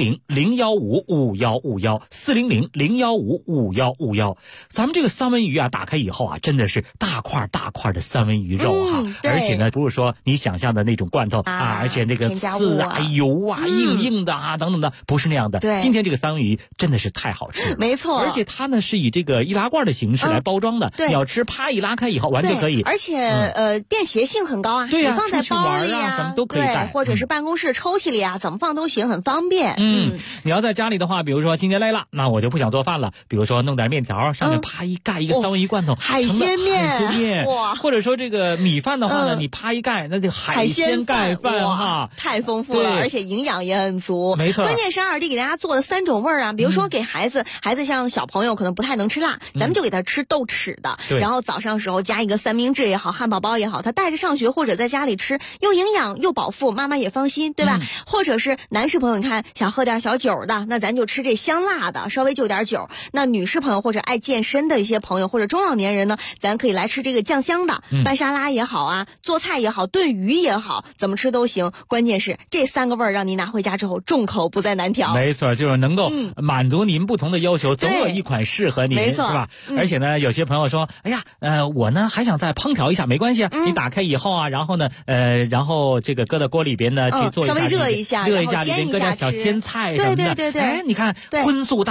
400-015-5151，400-015-5151。咱们这个三文鱼啊，打开以后啊，真的是大块大块的三文鱼肉哈，而且呢，不是说你想象的那种罐头啊，而且那个刺啊、油啊、硬的啊等等的，不是那样的。 对， 今天这个三文鱼真的是太好吃了， 没错。 而且它呢是以这个易拉罐的形式来包装的，你要吃啪一拉开以后完全可以， 而且便携性很高啊， 对呀， 你放在包里啊，什么都可以带， 或者是办公室抽屉里啊，怎么放都行，很方便。 你要在家里的话，比如说今天累了，那我就不想做饭了，比如说弄点面条，上面啪一盖一个三文鱼罐头， 海鲜面， 哇，或者说这个米饭的话呢，你啪一盖，那就海鲜盖饭哈， 太丰富了，而且营养也很足， 没错。 关键是阿尔蒂给大家做的3种味儿啊，比如说给孩子像小朋友可能不太能吃辣，咱们就给他吃豆豉的，然后早上时候加一个三明治也好，汉堡包也好，他带着上学或者在家里吃，又营养又饱腹，妈妈也放心，对吧？或者是男士朋友，你看想喝点小酒的，那咱就吃这香辣的，稍微就点酒。那女士朋友或者爱健身的一些朋友或者中老年人呢，咱可以来吃这个酱香的，拌沙拉也好啊，做菜也好，炖鱼也好，怎么吃都行。关键是这3个味儿让您拿回家之后重口不再难调。 没错，就是能够满足您不同的要求，总有一款适合您，是吧？而且呢，有些朋友说，哎呀，我呢还想再烹调一下，没关系啊，你打开以后啊，然后呢，然后这个搁到锅里边呢去做一下， 稍微热一下， 里边搁点小鲜菜什么的， 对， 哎，你看荤素搭配又特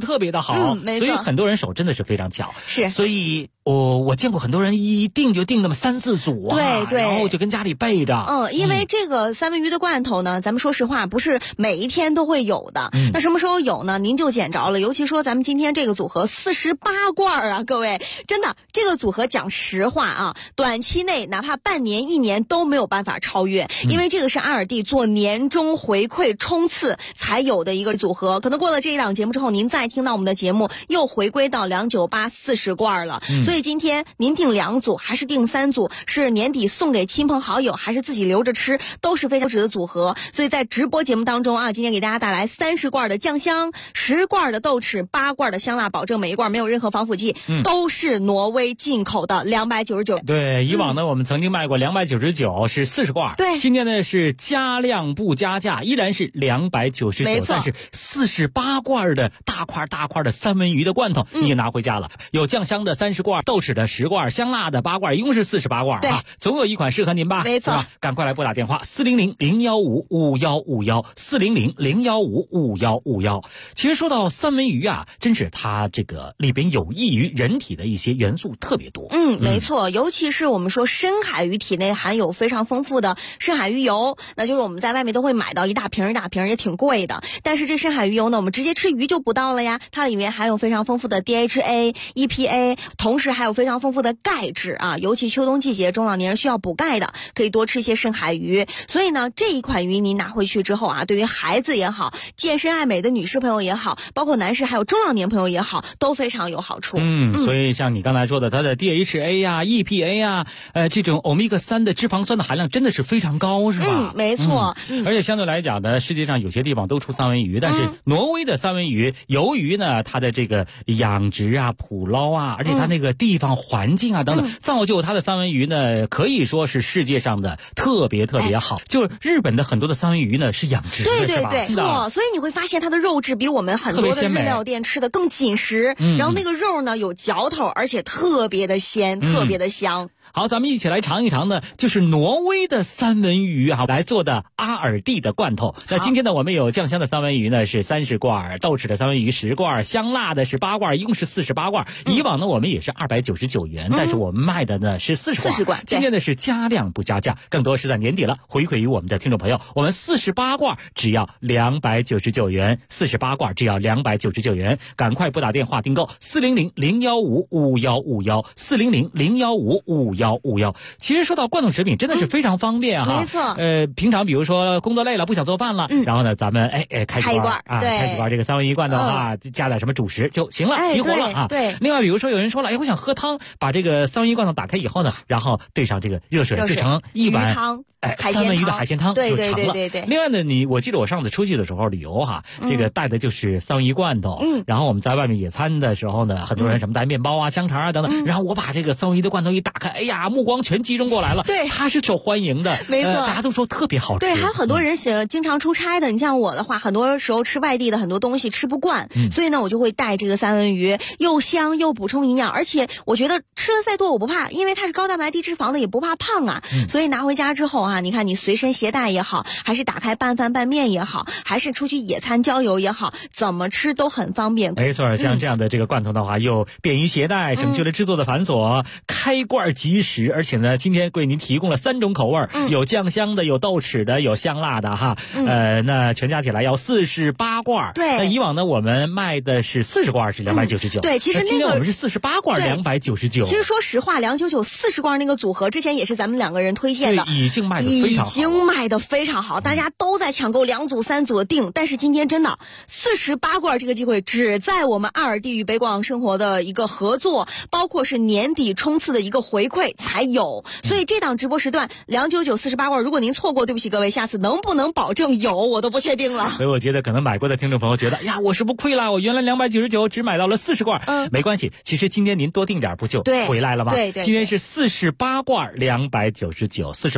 特别的好， 没错， 所以很多人手真的是非常巧。 是， 所以我见过很多人一订就订那么3、4组啊， 对， 然后就跟家里备着。 因为这个三文鱼的罐头呢，咱们说实话不是每一天都会有的。那什么时候有呢？您就捡着了。尤其说咱们今天这个组合48罐啊，各位，真的这个组合讲实话啊，短期内哪怕半年、1年都没有办法超越，因为这个是阿尔蒂做年终回馈冲刺才有的一个组合。可能过了这一档节目之后，您再听到我们的节目又回归到298 40罐了。所以今天您订2组还是订3组，是年底送给亲朋好友还是自己留着吃，都是非常值的组合。所以在直播节目当中啊，今天给大家带来30罐的酱香，10罐的豆豉，8罐的香辣，保证每一罐没有任何防腐剂，都是挪威进口的，299。 对，以往呢我们曾经卖过299是40罐， 对， 今天呢是加量不加价，依然是299，但是48罐的大块的三文鱼的罐头你也拿回家了，有酱香的30罐，豆豉的10罐，香辣的8罐，一共是48罐啊，总有一款适合您吧？ 没错， 赶快来拨打电话400-015-5151，400-015-5151。其实说到三文鱼啊，真是它这个里边有益于人体的一些元素特别多。 没错，尤其是我们说深海鱼体内含有非常丰富的深海鱼油，那就是我们在外面都会买到一大瓶也挺贵的。但是这深海鱼油呢，我们直接吃鱼就不到了呀，它里面含有非常丰富的 DHA、EPA， 同时还有非常丰富的钙质啊，尤其秋冬季节中老年人需要补钙的，可以多吃一些深海鱼。所以呢，这一款鱼您拿回去之后啊，对于孩子也好，健身爱美的女士朋友也好，包括男士还有中老年朋友也好，都非常有好处。 所以像你刚才说的，它的 DHA 呀、EPA 呀，这种欧米伽3的脂肪酸的含量真的是非常高，是吧？ 没错。 而且相对来讲呢，世界上有些地方都出三文鱼，但是挪威的三文鱼，由于呢它的这个养殖啊、捕捞啊，而且它那个地方环境啊等等，造就它的三文鱼呢，可以说是世界上的特别好。就是日本的很多的三文鱼呢是养殖的， 对，没错。所以你会发现它的肉质比我们很多的日料店吃的更紧实，然后那个肉呢有嚼头，而且特别的鲜，特别的香。 好，咱们一起来尝一尝呢，就是挪威的三文鱼啊来做的阿尔蒂的罐头。那今天呢，我们有酱香的三文鱼呢是30罐，豆豉的三文鱼10罐，香辣的是8罐，一共是48罐。以往呢我们也是299元，但是我们卖的呢是40罐。今天呢是加量不加价，更多是在年底了，回馈于我们的听众朋友，我们48罐只要299元，48罐只要299元，赶快拨打电话订购400-015-5151，400-015-5151。其实说到罐头食品真的是非常方便哈， 没错。 平常比如说工作累了不想做饭了，然后呢咱们开几罐开几罐这个三文鱼罐头啊，加点什么主食就行了，齐活了啊。 对。 另外比如说有人说了，我想喝汤，把这个三文鱼罐头打开以后呢，然后兑上这个热水制成一碗汤。 三文鱼的海鲜汤就成了。 对。 另外呢，我记得我上次出去的时候旅游哈，这个带的就是三文鱼罐头。然后我们在外面野餐的时候呢，很多人什么带面包啊、香肠啊等等。然后我把这个三文鱼的罐头一打开，哎呀，目光全集中过来了。 对， 它是受欢迎的， 没错， 大家都说特别好吃。 对，还有很多人经常出差的。你像我的话，很多时候吃外地的很多东西吃不惯，所以呢，我就会带这个三文鱼，又香又补充营养，而且我觉得吃的再多我不怕，因为它是高蛋白低脂肪的，也不怕胖啊。所以拿回家之后啊，你看你随身携带也好，还是打开拌饭拌面也好，还是出去野餐郊游也好，怎么吃都很方便。 没错，像这样的这个罐头的话，又便于携带，省去了制作的繁琐，开罐即食，而且呢，今天为您提供了3种口味，有酱香的，有豆豉的，有香辣的哈。那全加起来要48罐。 对。 那以往呢，我们卖的是40罐是299。 对，其实今天我们是48罐299。 其实说实话，299 40罐那个组合之前也是咱们2个人推荐的， 已经卖得非常好， 大家都在抢购2组3组的订。但是今天真的48罐这个机会只在我们阿尔蒂与北广生活的一个合作，包括是年底冲刺的一个回馈才有。所以这档直播时段299 48罐，如果您错过，对不起各位，下次能不能保证有我都不确定了。 所以我觉得可能买过的听众朋友觉得，呀，我是不是亏了？我原来299只买到了40罐。没关系，其实今天您多订点不就回来了吗？ 对。 今天是48罐299，48罐299。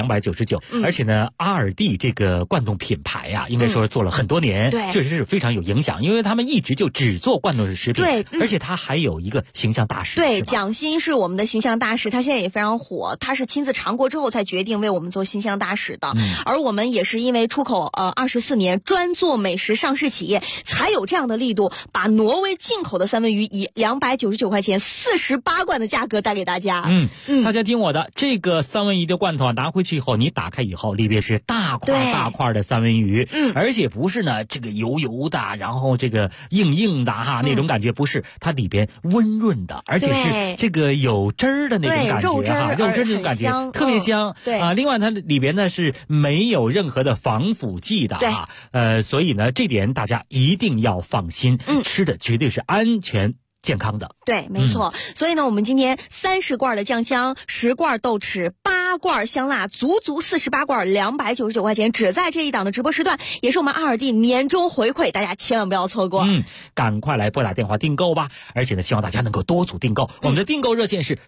299，而且呢，阿尔蒂这个罐头品牌呀，应该说做了很多年，确实是非常有影响，因为他们一直就只做罐头食品，而且他还有一个形象大使， 对，蒋欣是我们的形象大使，他现在也非常火，他是亲自尝过之后才决定为我们做形象大使的，而我们也是因为出口24年专做美食上市企业，才有这样的力度，把挪威进口的三文鱼以299块钱48罐的价格带给大家。 大家听我的，这个三文鱼的罐头拿回去以后，你打开以后，里边是大块大块的三文鱼，而且不是呢这个油油的，然后这个硬硬的那种感觉，不是，它里边温润的，而且是这个有汁儿的那种感觉肉汁那种感觉特别香。另外它里边呢是没有任何的防腐剂的所以呢这点大家一定要放心，吃的绝对是安全健康的。 对，没错。所以呢，我们今天30罐的酱香，10罐豆豉，8罐香辣，足48罐，299块钱，只在这一档的直播时段，也是我们阿尔蒂年终回馈，大家千万不要错过。 赶快来拨打电话订购吧！而且呢，希望大家能够多组订购。我们的订购热线是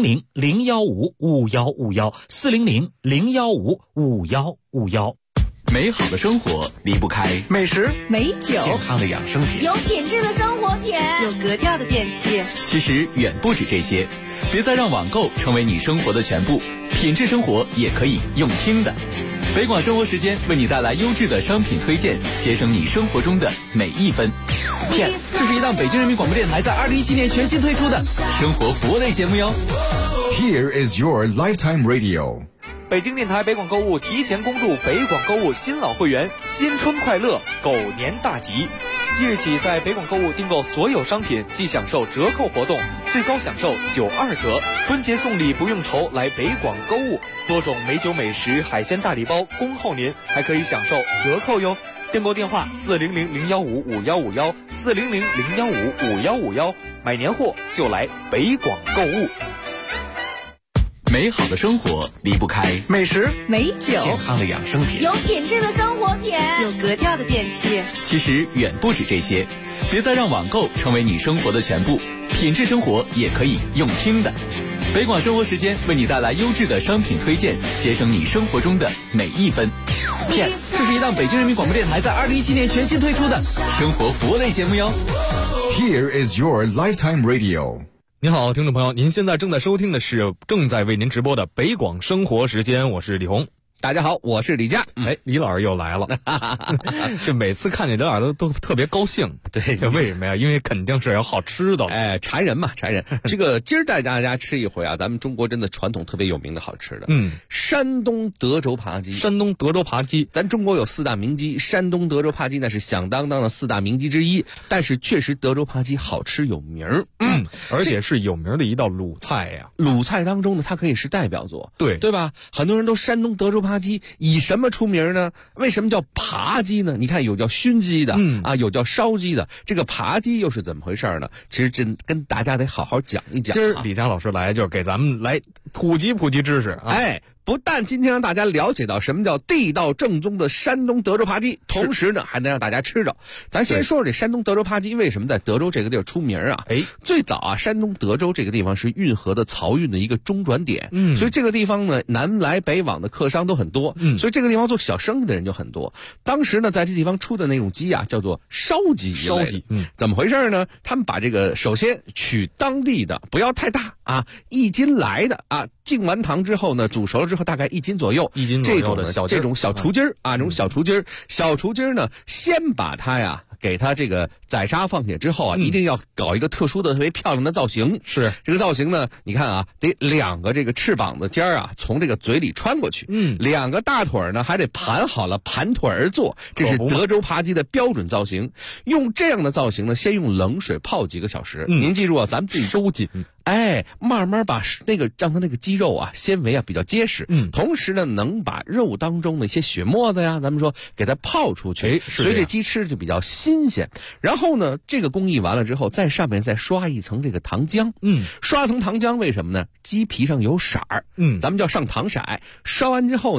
400-015-5151，400-015-5151。 美好的生活离不开美食、 美酒、 健康的养生品、 有品质的生活品、 有格调的电器。 其实远不止这些，别再让网购成为你生活的全部，品质生活也可以用听的。北广生活时间为你带来优质的商品推荐，节省你生活中的每一分。 这是一档北京人民广播电台在2017年全新推出的生活服务类节目哟。 Here is your lifetime radio。 北京电台北广购物提前公布北广购物新老会员新春快乐狗年大吉，即日起在北广购物订购所有商品即享受折扣活动，最高享受92折，春节送礼不用愁，来北广购物，多种美酒美食海鲜大礼包恭候您，还可以享受折扣哟。订购电话400-015-5151，400-015-5151，买年货就来北广购物。 美好的生活离不开美食、 美酒、 健康的养生品、 有品质的生活品、 有格调的电器。 其实远不止这些，别再让网购成为你生活的全部，品质生活也可以用听的。北广生活时间为你带来优质的商品推荐，节省你生活中的每一分。 这是一档北京人民广播电台在2017年全新推出的生活服务类节目哟。 Here is your lifetime radio。 您好，听众朋友，您现在正在收听的是正在为您直播的北广生活时间，我是李红。 大家好，我是李佳。 李老师又来了，就每次看见李老师都特别高兴。 对， 就为什么呀？因为肯定是有好吃的。 馋人嘛，馋人。这个今儿带大家吃一回啊，咱们中国真的传统特别有名的好吃的。山东德州扒鸡。 山东德州扒鸡， 咱中国有4大名鸡，山东德州扒鸡那是响当当的4大名鸡之一。但是确实德州扒鸡好吃有名儿。 而且是有名的一道鲁菜呀。 鲁菜当中呢，它可以是代表作， 对吧？很多人都山东德州扒鸡以什么出名呢？为什么叫扒鸡呢？你看有叫熏鸡的，有叫烧鸡的，这个扒鸡又是怎么回事呢？其实真跟大家得好好讲一讲。 今儿李佳老师来就是给咱们来普及知识啊。 不但今天让大家了解到什么叫地道正宗的山东德州扒鸡，同时呢还能让大家吃着。咱先说说这山东德州扒鸡为什么在德州这个地儿出名啊？最早啊，山东德州这个地方是运河的漕运的一个中转点，所以这个地方呢南来北往的客商都很多，所以这个地方做小生意的人就很多。当时呢在这地方出的那种鸡啊叫做烧鸡，怎么回事呢？他们把这个首先取当地的，不要太大啊，1斤来的啊，进完糖之后呢煮熟了之后大概1斤左右，这种小雏鸡儿啊，这种小雏鸡儿呢，先把它呀给它这个宰杀放下之后啊，一定要搞一个特殊的特别漂亮的造型。 是这个造型呢，你看啊，得2个这个翅膀的尖儿啊从这个嘴里穿过去，2个大腿呢还得盘好了，盘腿而坐，这是德州扒鸡的标准造型。用这样的造型呢，先用冷水泡几个小时。您记住啊，咱们自己收紧。 慢慢把让它那个鸡肉啊纤维啊比较结实，同时呢能把肉当中的一些血沫子呀，咱们说给它泡出去，所以这鸡吃就比较新鲜。然后呢，这个工艺完了之后，在上面再刷一层这个糖浆，刷层糖浆为什么呢？鸡皮上有色儿，咱们叫上糖色。刷完之后呢，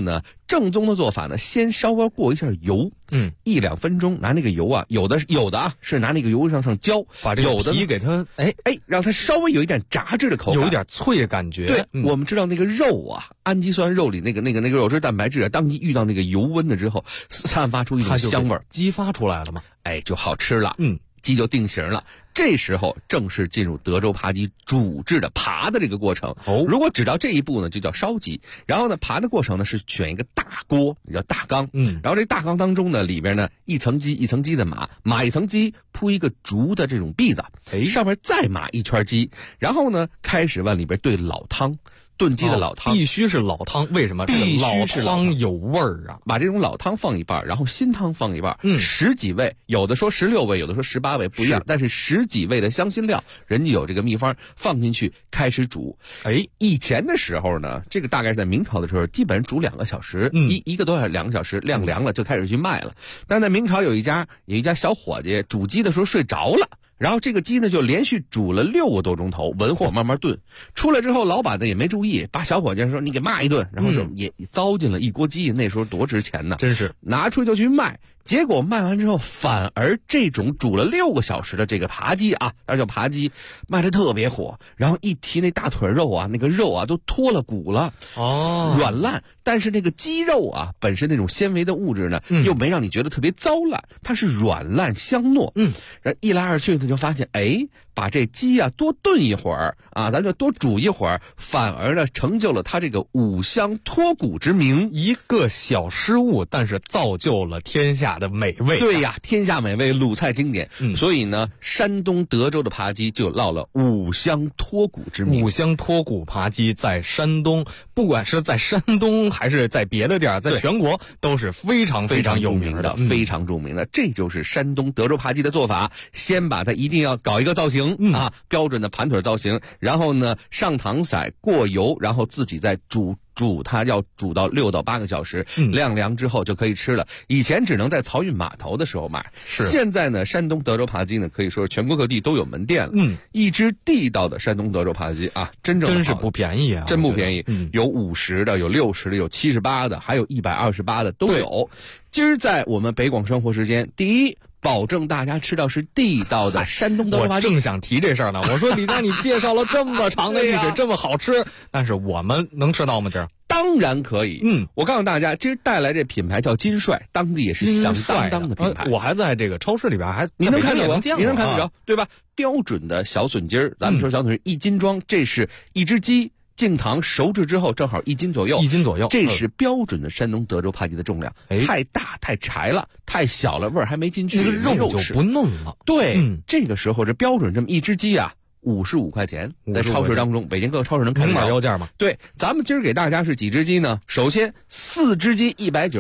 正宗的做法呢，先稍微过一下油，1-2分钟，拿那个油啊，有的是拿那个油上浇， 把这个皮给它让它稍微有一点炸制的口感， 有一点脆的感觉。 对，我们知道那个肉啊，氨基酸肉里那个肉质蛋白质啊，当你遇到那个油温的之后，散发出一种香味儿， 激发出来了嘛， 就好吃了。鸡就定型了，这时候正式进入德州扒鸡煮制的扒的这个过程。如果只到这一步呢，就叫烧鸡。然后呢，扒的过程呢是选一个大锅，叫大缸。然后这大缸当中呢，里边呢一层鸡一层鸡的码一层鸡，铺一个竹的这种篦子，上面再码一圈鸡，然后呢开始往里边兑老汤。炖鸡的老汤必须是老汤，为什么？这个老汤有味儿啊！ 把这种老汤放一半，然后新汤放一半，10几味，有的说16味，有的说18味，不一样。但是10几味的香辛料，人家有这个秘方，放进去开始煮。以前的时候呢，这个大概是在明朝的时候，基本上煮2个小时，一个多小时2个小时，晾凉了就开始去卖了。但是在明朝有一家小伙计煮鸡的时候睡着了。然后这个鸡呢就连续煮了6个多钟头，文火慢慢炖。出来之后，老板呢也没注意，把小伙计说你给骂一顿，然后就也糟践了一锅鸡。那时候多值钱呢， 真是拿出去就去卖。结果卖完之后，反而这种煮了6个小时的这个扒鸡啊，那叫扒鸡，卖得特别火。然后一提那大腿肉啊，那个肉啊都脱了骨了，软烂。但是那个鸡肉啊，本身那种纤维的物质呢，又没让你觉得特别糟烂，它是软烂香糯。然后一来二去呢，就发现把这鸡啊多炖一会儿啊，咱就多煮一会儿，反而呢成就了它这个五香脱骨之名。 一个小失误，但是造就了天下的美味。 对呀，天下美味，鲁菜经典。所以呢，山东德州的扒鸡就落了五香脱骨之名。 五香脱骨扒鸡在山东，不管是在山东还是在别的地儿，在全国都是非常非常有名的， 非常著名的。这就是山东德州扒鸡的做法，先把它一定要搞一个造型。标准的盘腿造型，然后呢上糖色过油，然后自己再煮它，要煮到6到8个小时，晾凉之后就可以吃了。以前只能在漕运码头的时候买，现在呢山东德州扒鸡呢可以说全国各地都有门店了。一只地道的山东德州扒鸡啊，真是不便宜啊， 真不便宜。有50的，有60的，有78的，还有128的都有。今儿在我们北广生活时间，第一，保证大家吃到是地道的山东德州扒鸡。 我正想提这事儿呢，我说李佳，你介绍了这么长的历史，这么好吃，但是我们能吃到吗？这当然可以。我告诉大家，今儿带来这品牌叫金帅，当地也是响当当的品牌。 我还在这个超市里边你能看得着， 你能看得着，对吧？标准的小笋筋儿，咱们说小笋筋1斤装，这是一只鸡。净糖熟制之后正好1斤左右，这是标准的山东德州扒鸡的重量。太大太柴了，太小了味儿还没进去， 那个肉就不嫩了。 对，这个时候这标准这么一只鸡啊，55块钱，在超市当中，北京各个超市能看到。 明码标价嘛。 对，咱们今儿给大家是几只鸡呢？首先4只鸡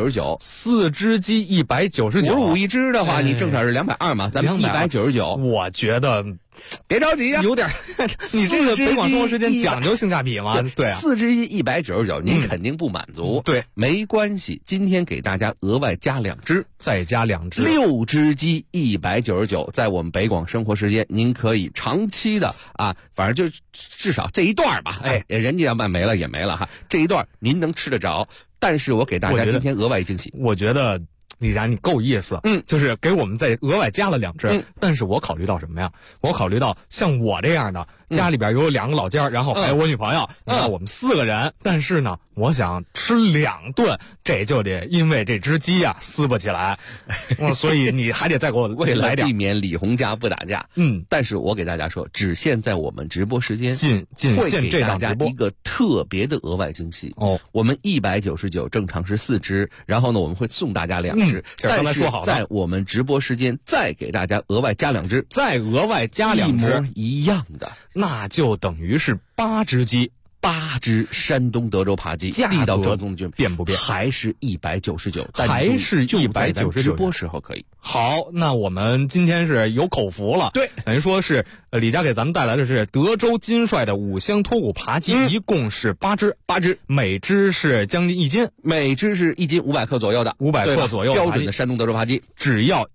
199，4 只鸡199，55 一只的话，你正常是220嘛，咱们199。 我觉得。 别着急啊， 有点，你这个北广生活时间讲究性价比吗？对啊 ，4只鸡199，您肯定不满足。 对， 没关系，今天给大家额外加2只， 再加2只 ，6只鸡199，在我们北广生活时间，您可以长期的啊，反正就至少这一段吧，人家要卖没了也没了哈，这一段您能吃得着。但是我给大家今天额外惊喜， 我觉得。李佳，你够意思，就是给我们再额外加了2只，但是我考虑到什么呀？我考虑到像我这样的，家里边有2个老家，然后还有我女朋友，你看我们4个人，但是呢，我想吃2顿，这就得因为这只鸡啊撕不起来，所以你还得再给我为来点， 避免李红家不打架。但是我给大家说，只限在我们直播时间， 仅限这档直播一个特别的额外惊喜哦。我们199正常是4只，然后呢我们会送大家2只， 但是在我们直播时间再给大家额外加2只， 再额外加2只， 一模一样的， 那就等于是8只鸡。 8只山东德州扒鸡，地道正宗的变不变？ 还是199， 还是199， 直播时候可以。 好，那我们今天是有口福了， 对， 等于说是李佳给咱们带来的是德州金帅的五香脱骨扒鸡，一共是8只，每只是将近1斤， 每只是1斤500克左右的 ，500克左右， 标准的山东德州扒鸡， 只要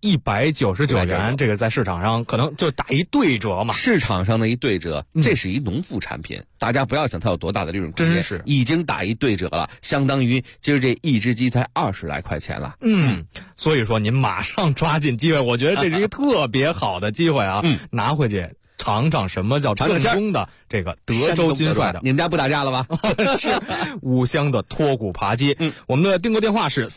199元，这个在市场上可能就打一对折嘛。 市场上的一对折，这是一农副产品。 大家不要想它有多大的利润空间， 真是已经打一对折了，相当于今儿这一只鸡才20来块钱了。 所以说您马上抓紧机会，我觉得这是一个特别好的机会啊，拿回去尝尝什么叫正宗的这个德州金帅的。 你们家不打架了吧？ 是五香的脱骨扒鸡。我们的订购电话是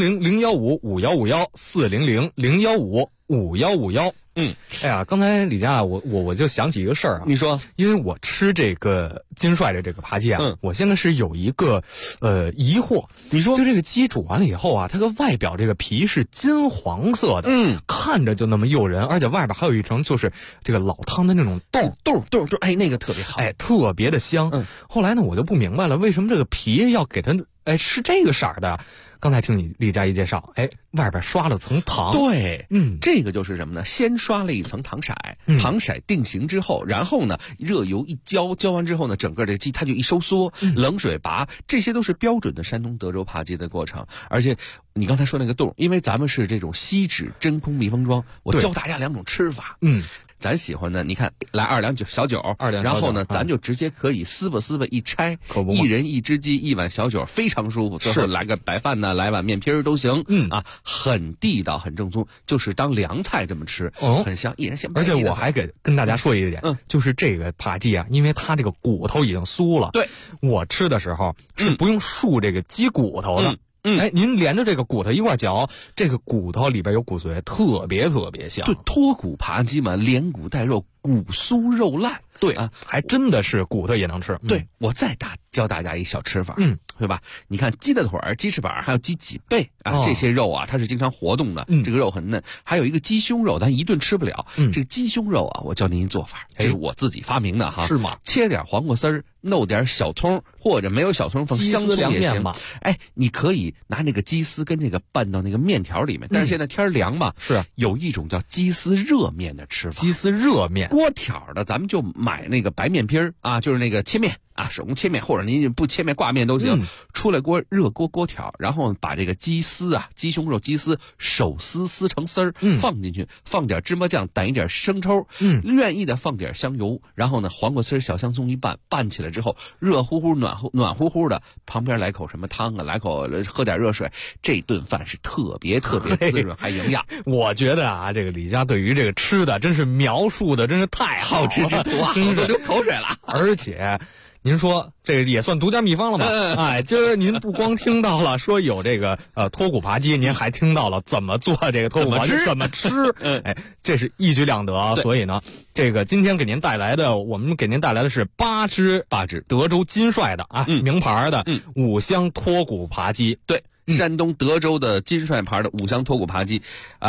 400-015-5151，400-015-5151。哎呀，刚才李佳，我就想起一个事儿啊。 你说， 因为我吃这个金帅的这个扒鸡啊，我现在是有一个疑惑。 你说， 就这个鸡煮完了以后啊，它的外表这个皮是金黄色的，看着就那么诱人，而且外边还有一层就是这个老汤的那种豆， 哎，那个特别好， 哎，特别的香。后来呢，我就不明白了，为什么这个皮要给它是这个色儿的？刚才听你李佳怡介绍，外边刷了层糖。 对，这个就是什么呢？先刷了一层糖色，糖色定型之后，然后呢，热油一浇，浇完之后呢，整个这鸡它就一收缩，冷水拔，这些都是标准的山东德州扒鸡的过程。而且你刚才说那个冻，因为咱们是这种锡纸真空密封装，我教大家2种吃法。咱喜欢的，你看来2两小酒，然后呢，咱就直接可以撕吧一拆，一人一只鸡1碗小酒，非常舒服。最后来个白饭呢，来碗面皮都行。很地道，很正宗，就是当凉菜这么吃，很香，一人先。 而且我还跟大家说一点，就是这个扒鸡啊，因为它这个骨头已经酥了， 对， 我吃的时候是不用漱这个鸡骨头的。您连着这个骨头一块嚼，这个骨头里边有骨髓，特别香。 对，脱骨扒鸡嘛，连骨带肉，骨酥肉烂。 对啊，还真的是骨头也能吃。 对，我再教大家一小吃法，对吧？你看鸡的腿儿、鸡翅膀，还有鸡脊背啊，这些肉啊，它是经常活动的，这个肉很嫩。还有一个鸡胸肉，咱一顿吃不了。这个鸡胸肉啊，我教您一做法，这是我自己发明的哈。 是吗？ 切点黄瓜丝儿，弄点小葱，或者没有小葱放香葱也行。你可以拿那个鸡丝跟这个拌到那个面条里面。但是现在天凉嘛， 是有一种叫鸡丝热面的吃法。 鸡丝热面， 锅条的，咱们就买那个白面皮儿啊，就是那个切面啊，手工切面，或者您不切面挂面都行。出来热锅条，然后把这个鸡丝啊，鸡胸肉鸡丝手撕成丝儿，放进去，放点芝麻酱，逮一点生抽，愿意的放点香油，然后呢，黄瓜丝小香葱一拌起来之后，热乎乎暖乎乎的，旁边来口什么汤啊，来口喝点热水，这顿饭是特别滋润还营养。 我觉得啊，这个李佳对于这个吃的真是描述的真是太好吃之徒啊，我都流口水了。 而且您说这个也算独家秘方了吧？今儿您不光听到了说有这个脱骨扒鸡，您还听到了怎么做这个脱骨扒鸡，怎么吃。这是一举两得。所以呢，这个今天我们给您带来的是8只德州金帅的名牌的五香脱骨扒鸡。 对。山东德州的金帅牌的五香脱骨扒鸡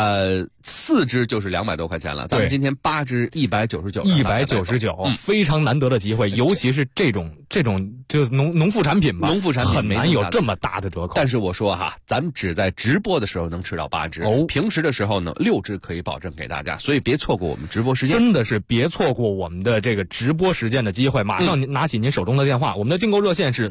，4只就是200多块钱了。咱们今天8只199， 非常难得的机会，尤其是这种就是农副产品吧，很难有这么大的折扣。 但是我说哈，咱们只在直播的时候能吃到8只，平时的时候呢6只可以保证给大家，所以别错过我们直播时间， 真的是别错过我们的这个直播时间的机会。马上您拿起您手中的电话，我们的订购热线是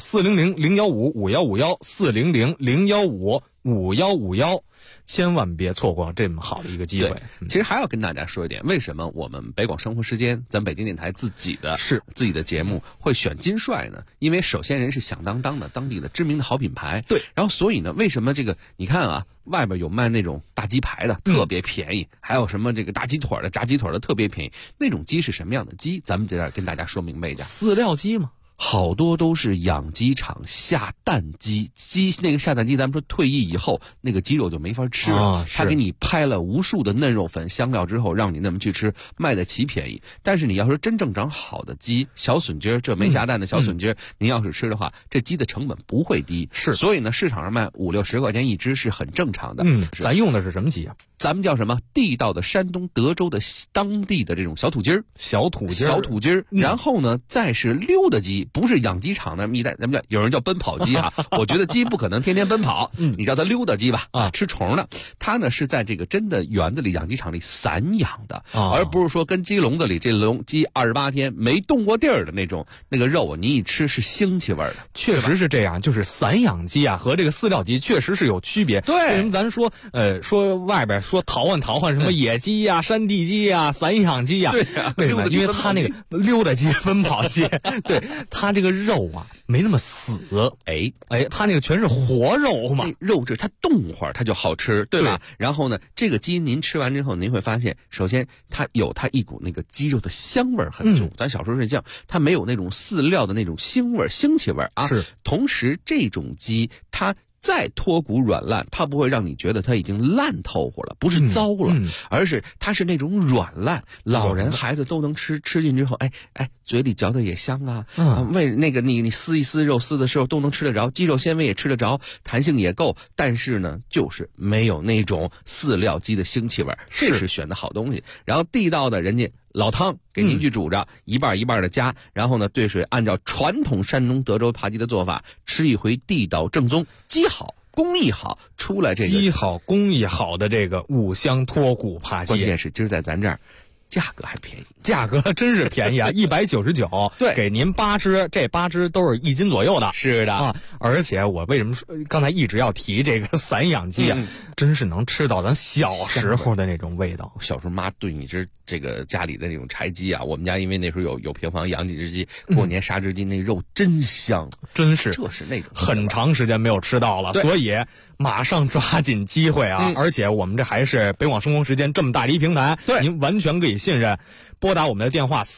400-015-5151，400-015-5151，千万别错过这么好的一个机会。 其实还要跟大家说一点，为什么我们北广生活时间，咱北京电台自己的节目会选金帅呢？因为首先人是响当当的当地的知名的好品牌， 对。 然后所以呢，为什么这个你看啊，外边有卖那种大鸡排的，特别便宜，还有什么这个大鸡腿的、炸鸡腿的特别便宜，那种鸡是什么样的鸡？咱们在这儿跟大家说明白一点， 饲料鸡吗？ 好多都是养鸡场下蛋鸡，那个下蛋鸡，咱们说退役以后那个鸡肉就没法吃了，他给你拍了无数的嫩肉粉香料之后，让你那么去吃，卖得起便宜。但是你要说真正长好的鸡，小笋鸡这没下蛋的小笋鸡，您要是吃的话，这鸡的成本不会低，所以呢，市场上卖50-60块钱一只是很正常的。 咱用的是什么鸡啊？ 咱们叫什么？地道的山东德州的当地的这种小土鸡儿， 小土鸡儿。 然后呢，再是溜达鸡，不是养鸡场的蜜袋，咱们叫有人叫奔跑鸡啊。我觉得鸡不可能天天奔跑，你叫它溜达鸡吧，吃虫的。它呢是在这个真的园子里、养鸡场里散养的，而不是说跟鸡笼子里这鸡28天没动过地儿的那个肉，你一吃是腥气味的。 确实是这样，就是散养鸡啊和这个饲料鸡确实是有区别。 对， 为什么咱说外边说淘换什么野鸡呀、山地鸡呀、散养鸡呀？ 对为什么？因为它那个溜达鸡、奔跑鸡，对它这个肉啊没那么死，它那个全是活肉嘛， 肉质它动会儿它就好吃，对吧？然后呢，这个鸡您吃完之后，您会发现，首先它有它一股那个鸡肉的香味很重，咱小时候睡觉，它没有那种饲料的那种腥味、腥气味啊。 是， 同时这种鸡它再脱骨软烂，它不会让你觉得它已经烂透乎了，不是糟了，而是它是那种软烂，老人孩子都能吃，吃进之后，嘴里嚼的也香啊，为那个你撕一撕肉，撕的时候都能吃得着，鸡肉纤维也吃得着，弹性也够，但是呢，就是没有那种饲料鸡的腥气味，这是选的好东西。然后地道的人家老汤给您去煮着，一半一半的加，然后呢兑水，按照传统山东德州扒鸡的做法，吃一回地道正宗，鸡好工艺好，出来这个鸡好工艺好的这个五香脱骨扒鸡， 关键是今儿在咱这儿价格还便宜， 价格真是便宜啊！199， 对， 给您8只，这8只都是1斤左右的。 是的啊，而且我为什么说刚才一直要提这个散养鸡啊？真是能吃到咱小时候的那种味道。 小时候妈炖一只这个家里的那种柴鸡啊，我们家因为那时候有平房养几只鸡，过年杀只鸡，那肉真香， 真是， 这是那种很长时间没有吃到了，所以马上抓紧机会啊！而且我们这还是北广生活时间这么大的一平台，您完全可以信任。拨打我们的电话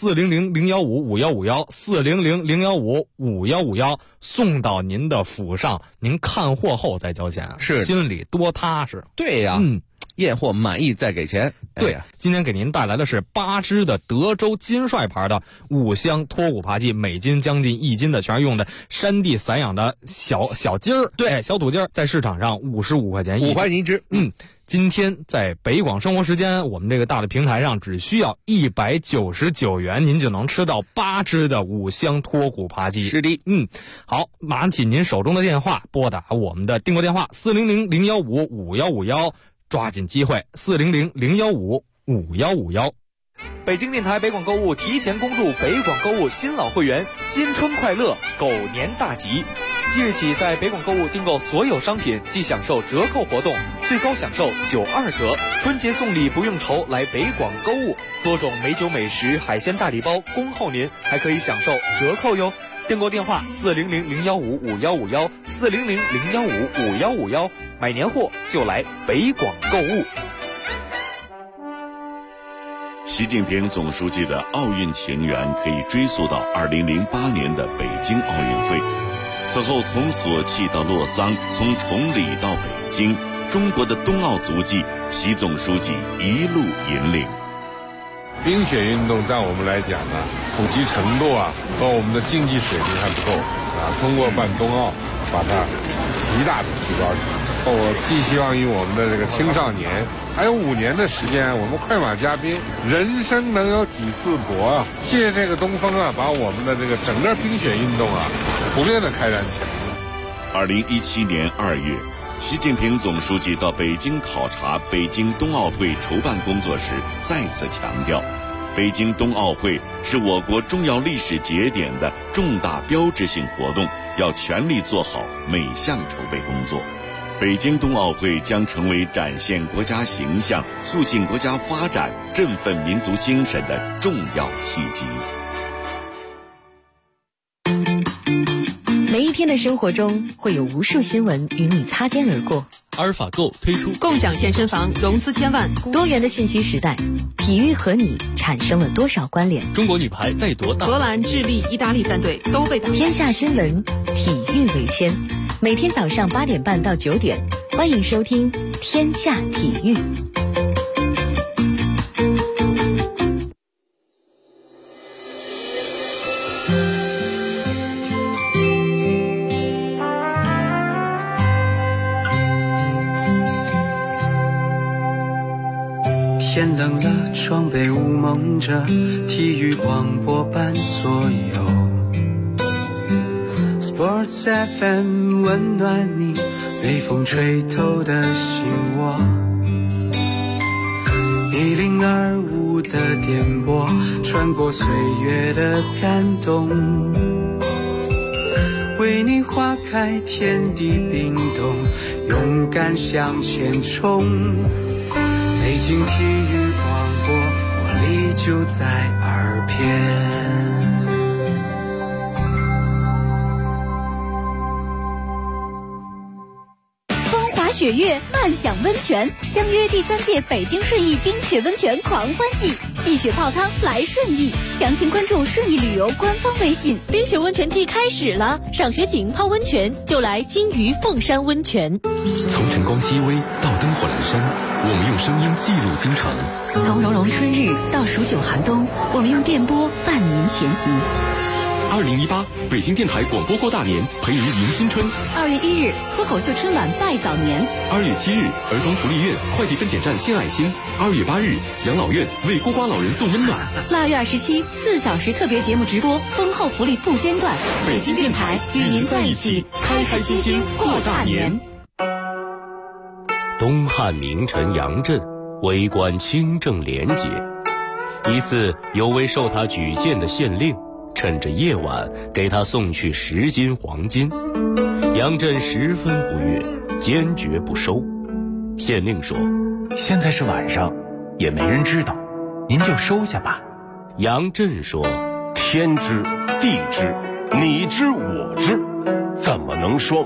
400-015-5151，400-015-5151，送到您的府上，您看货后再交钱， 是心里多踏实。 对呀，验货满意再给钱。 对，今天给您带来的是8只的德州金帅牌的五香脱骨扒鸡，每斤将近1斤的，全是用的山地散养的小鸡儿，对，小土鸡儿，在市场上55块钱 5块钱一只。 今天在北广生活时间，我们这个大的平台上，只需要199元，您就能吃到8只的五香脱骨扒鸡。 是的， 好，拿起您手中的电话，拨打我们的订购电话400-015-5151，抓紧机会，400-015-5151。 北京电台北广购物提前恭祝北广购物新老会员新春快乐，狗年大吉！即日起，在北广购物订购所有商品即享受折扣活动，最高享受92折。春节送礼不用愁，来北广购物，多种美酒美食、海鲜大礼包恭候您，还可以享受折扣哟。订购电话400-015-5151，400-015-5151，买年货就来北广购物。 习近平总书记的奥运情缘可以追溯到2008年的北京奥运会。此后，从索契到洛桑，从崇礼到北京，中国的冬奥足迹，习总书记一路引领。 冰雪运动在我们来讲呢，普及程度和我们的竞技水平还不够通过办冬奥，把它极大的提高起来。我寄希望于我们的这个青少年，还有5年的时间，我们快马加鞭，人生能有几次搏借这个东风把我们的这个整个冰雪运动普遍的开展起来。 2017年2月，习近平总书记到北京考察北京冬奥会筹办工作时，再次强调，北京冬奥会是我国重要历史节点的重大标志性活动，要全力做好每项筹备工作。北京冬奥会将成为展现国家形象、促进国家发展、振奋民族精神的重要契机。 每一天的生活中，会有无数新闻与你擦肩而过。 阿尔法购推出共享健身房，融资千万。 多元的信息时代，体育和你产生了多少关联？ 中国女排在夺大， 荷兰、智利、意大利3队都被打。 天下新闻，体育为先。每天早上8点半到9点，欢迎收听《天下体育》。 天冷了，窗被雾蒙着，体育广播伴左右。Sports FM 温暖你，被风吹透的心窝。1025的电波，穿过岁月的感动，为你划开天地冰冻，勇敢向前冲。北京体育广播，活力就在耳边。 雪月，慢享温泉，相约第3届北京顺义冰雪温泉狂欢季，戏雪泡汤来顺义，详情关注顺义旅游官方微信。 冰雪温泉季开始了，赏雪景泡温泉就来金鱼凤山温泉。 从晨光熹微到灯火阑珊，我们用声音记录京城； 从融融春日到数九寒冬，我们用电波伴您前行。 2018北京电台广播过大年，陪您迎新春。 2月1日脱口秀春晚拜早年。 2月7日儿童福利院快递分拣站献爱心。2月8日养老院为孤寡老人送温暖。 腊月27 4小时特别节目直播，丰厚福利不间断。 北京电台与您在一起，开开心心过大年。 东汉名臣杨震为官清正廉洁，一次有位受他举荐的县令趁着夜晚给他送去10斤黄金，杨震十分不悦，坚决不收。县令说：“ 现在是晚上，也没人知道，您就收下吧。” 杨震说：“ 天知地知，你知我知，怎么能说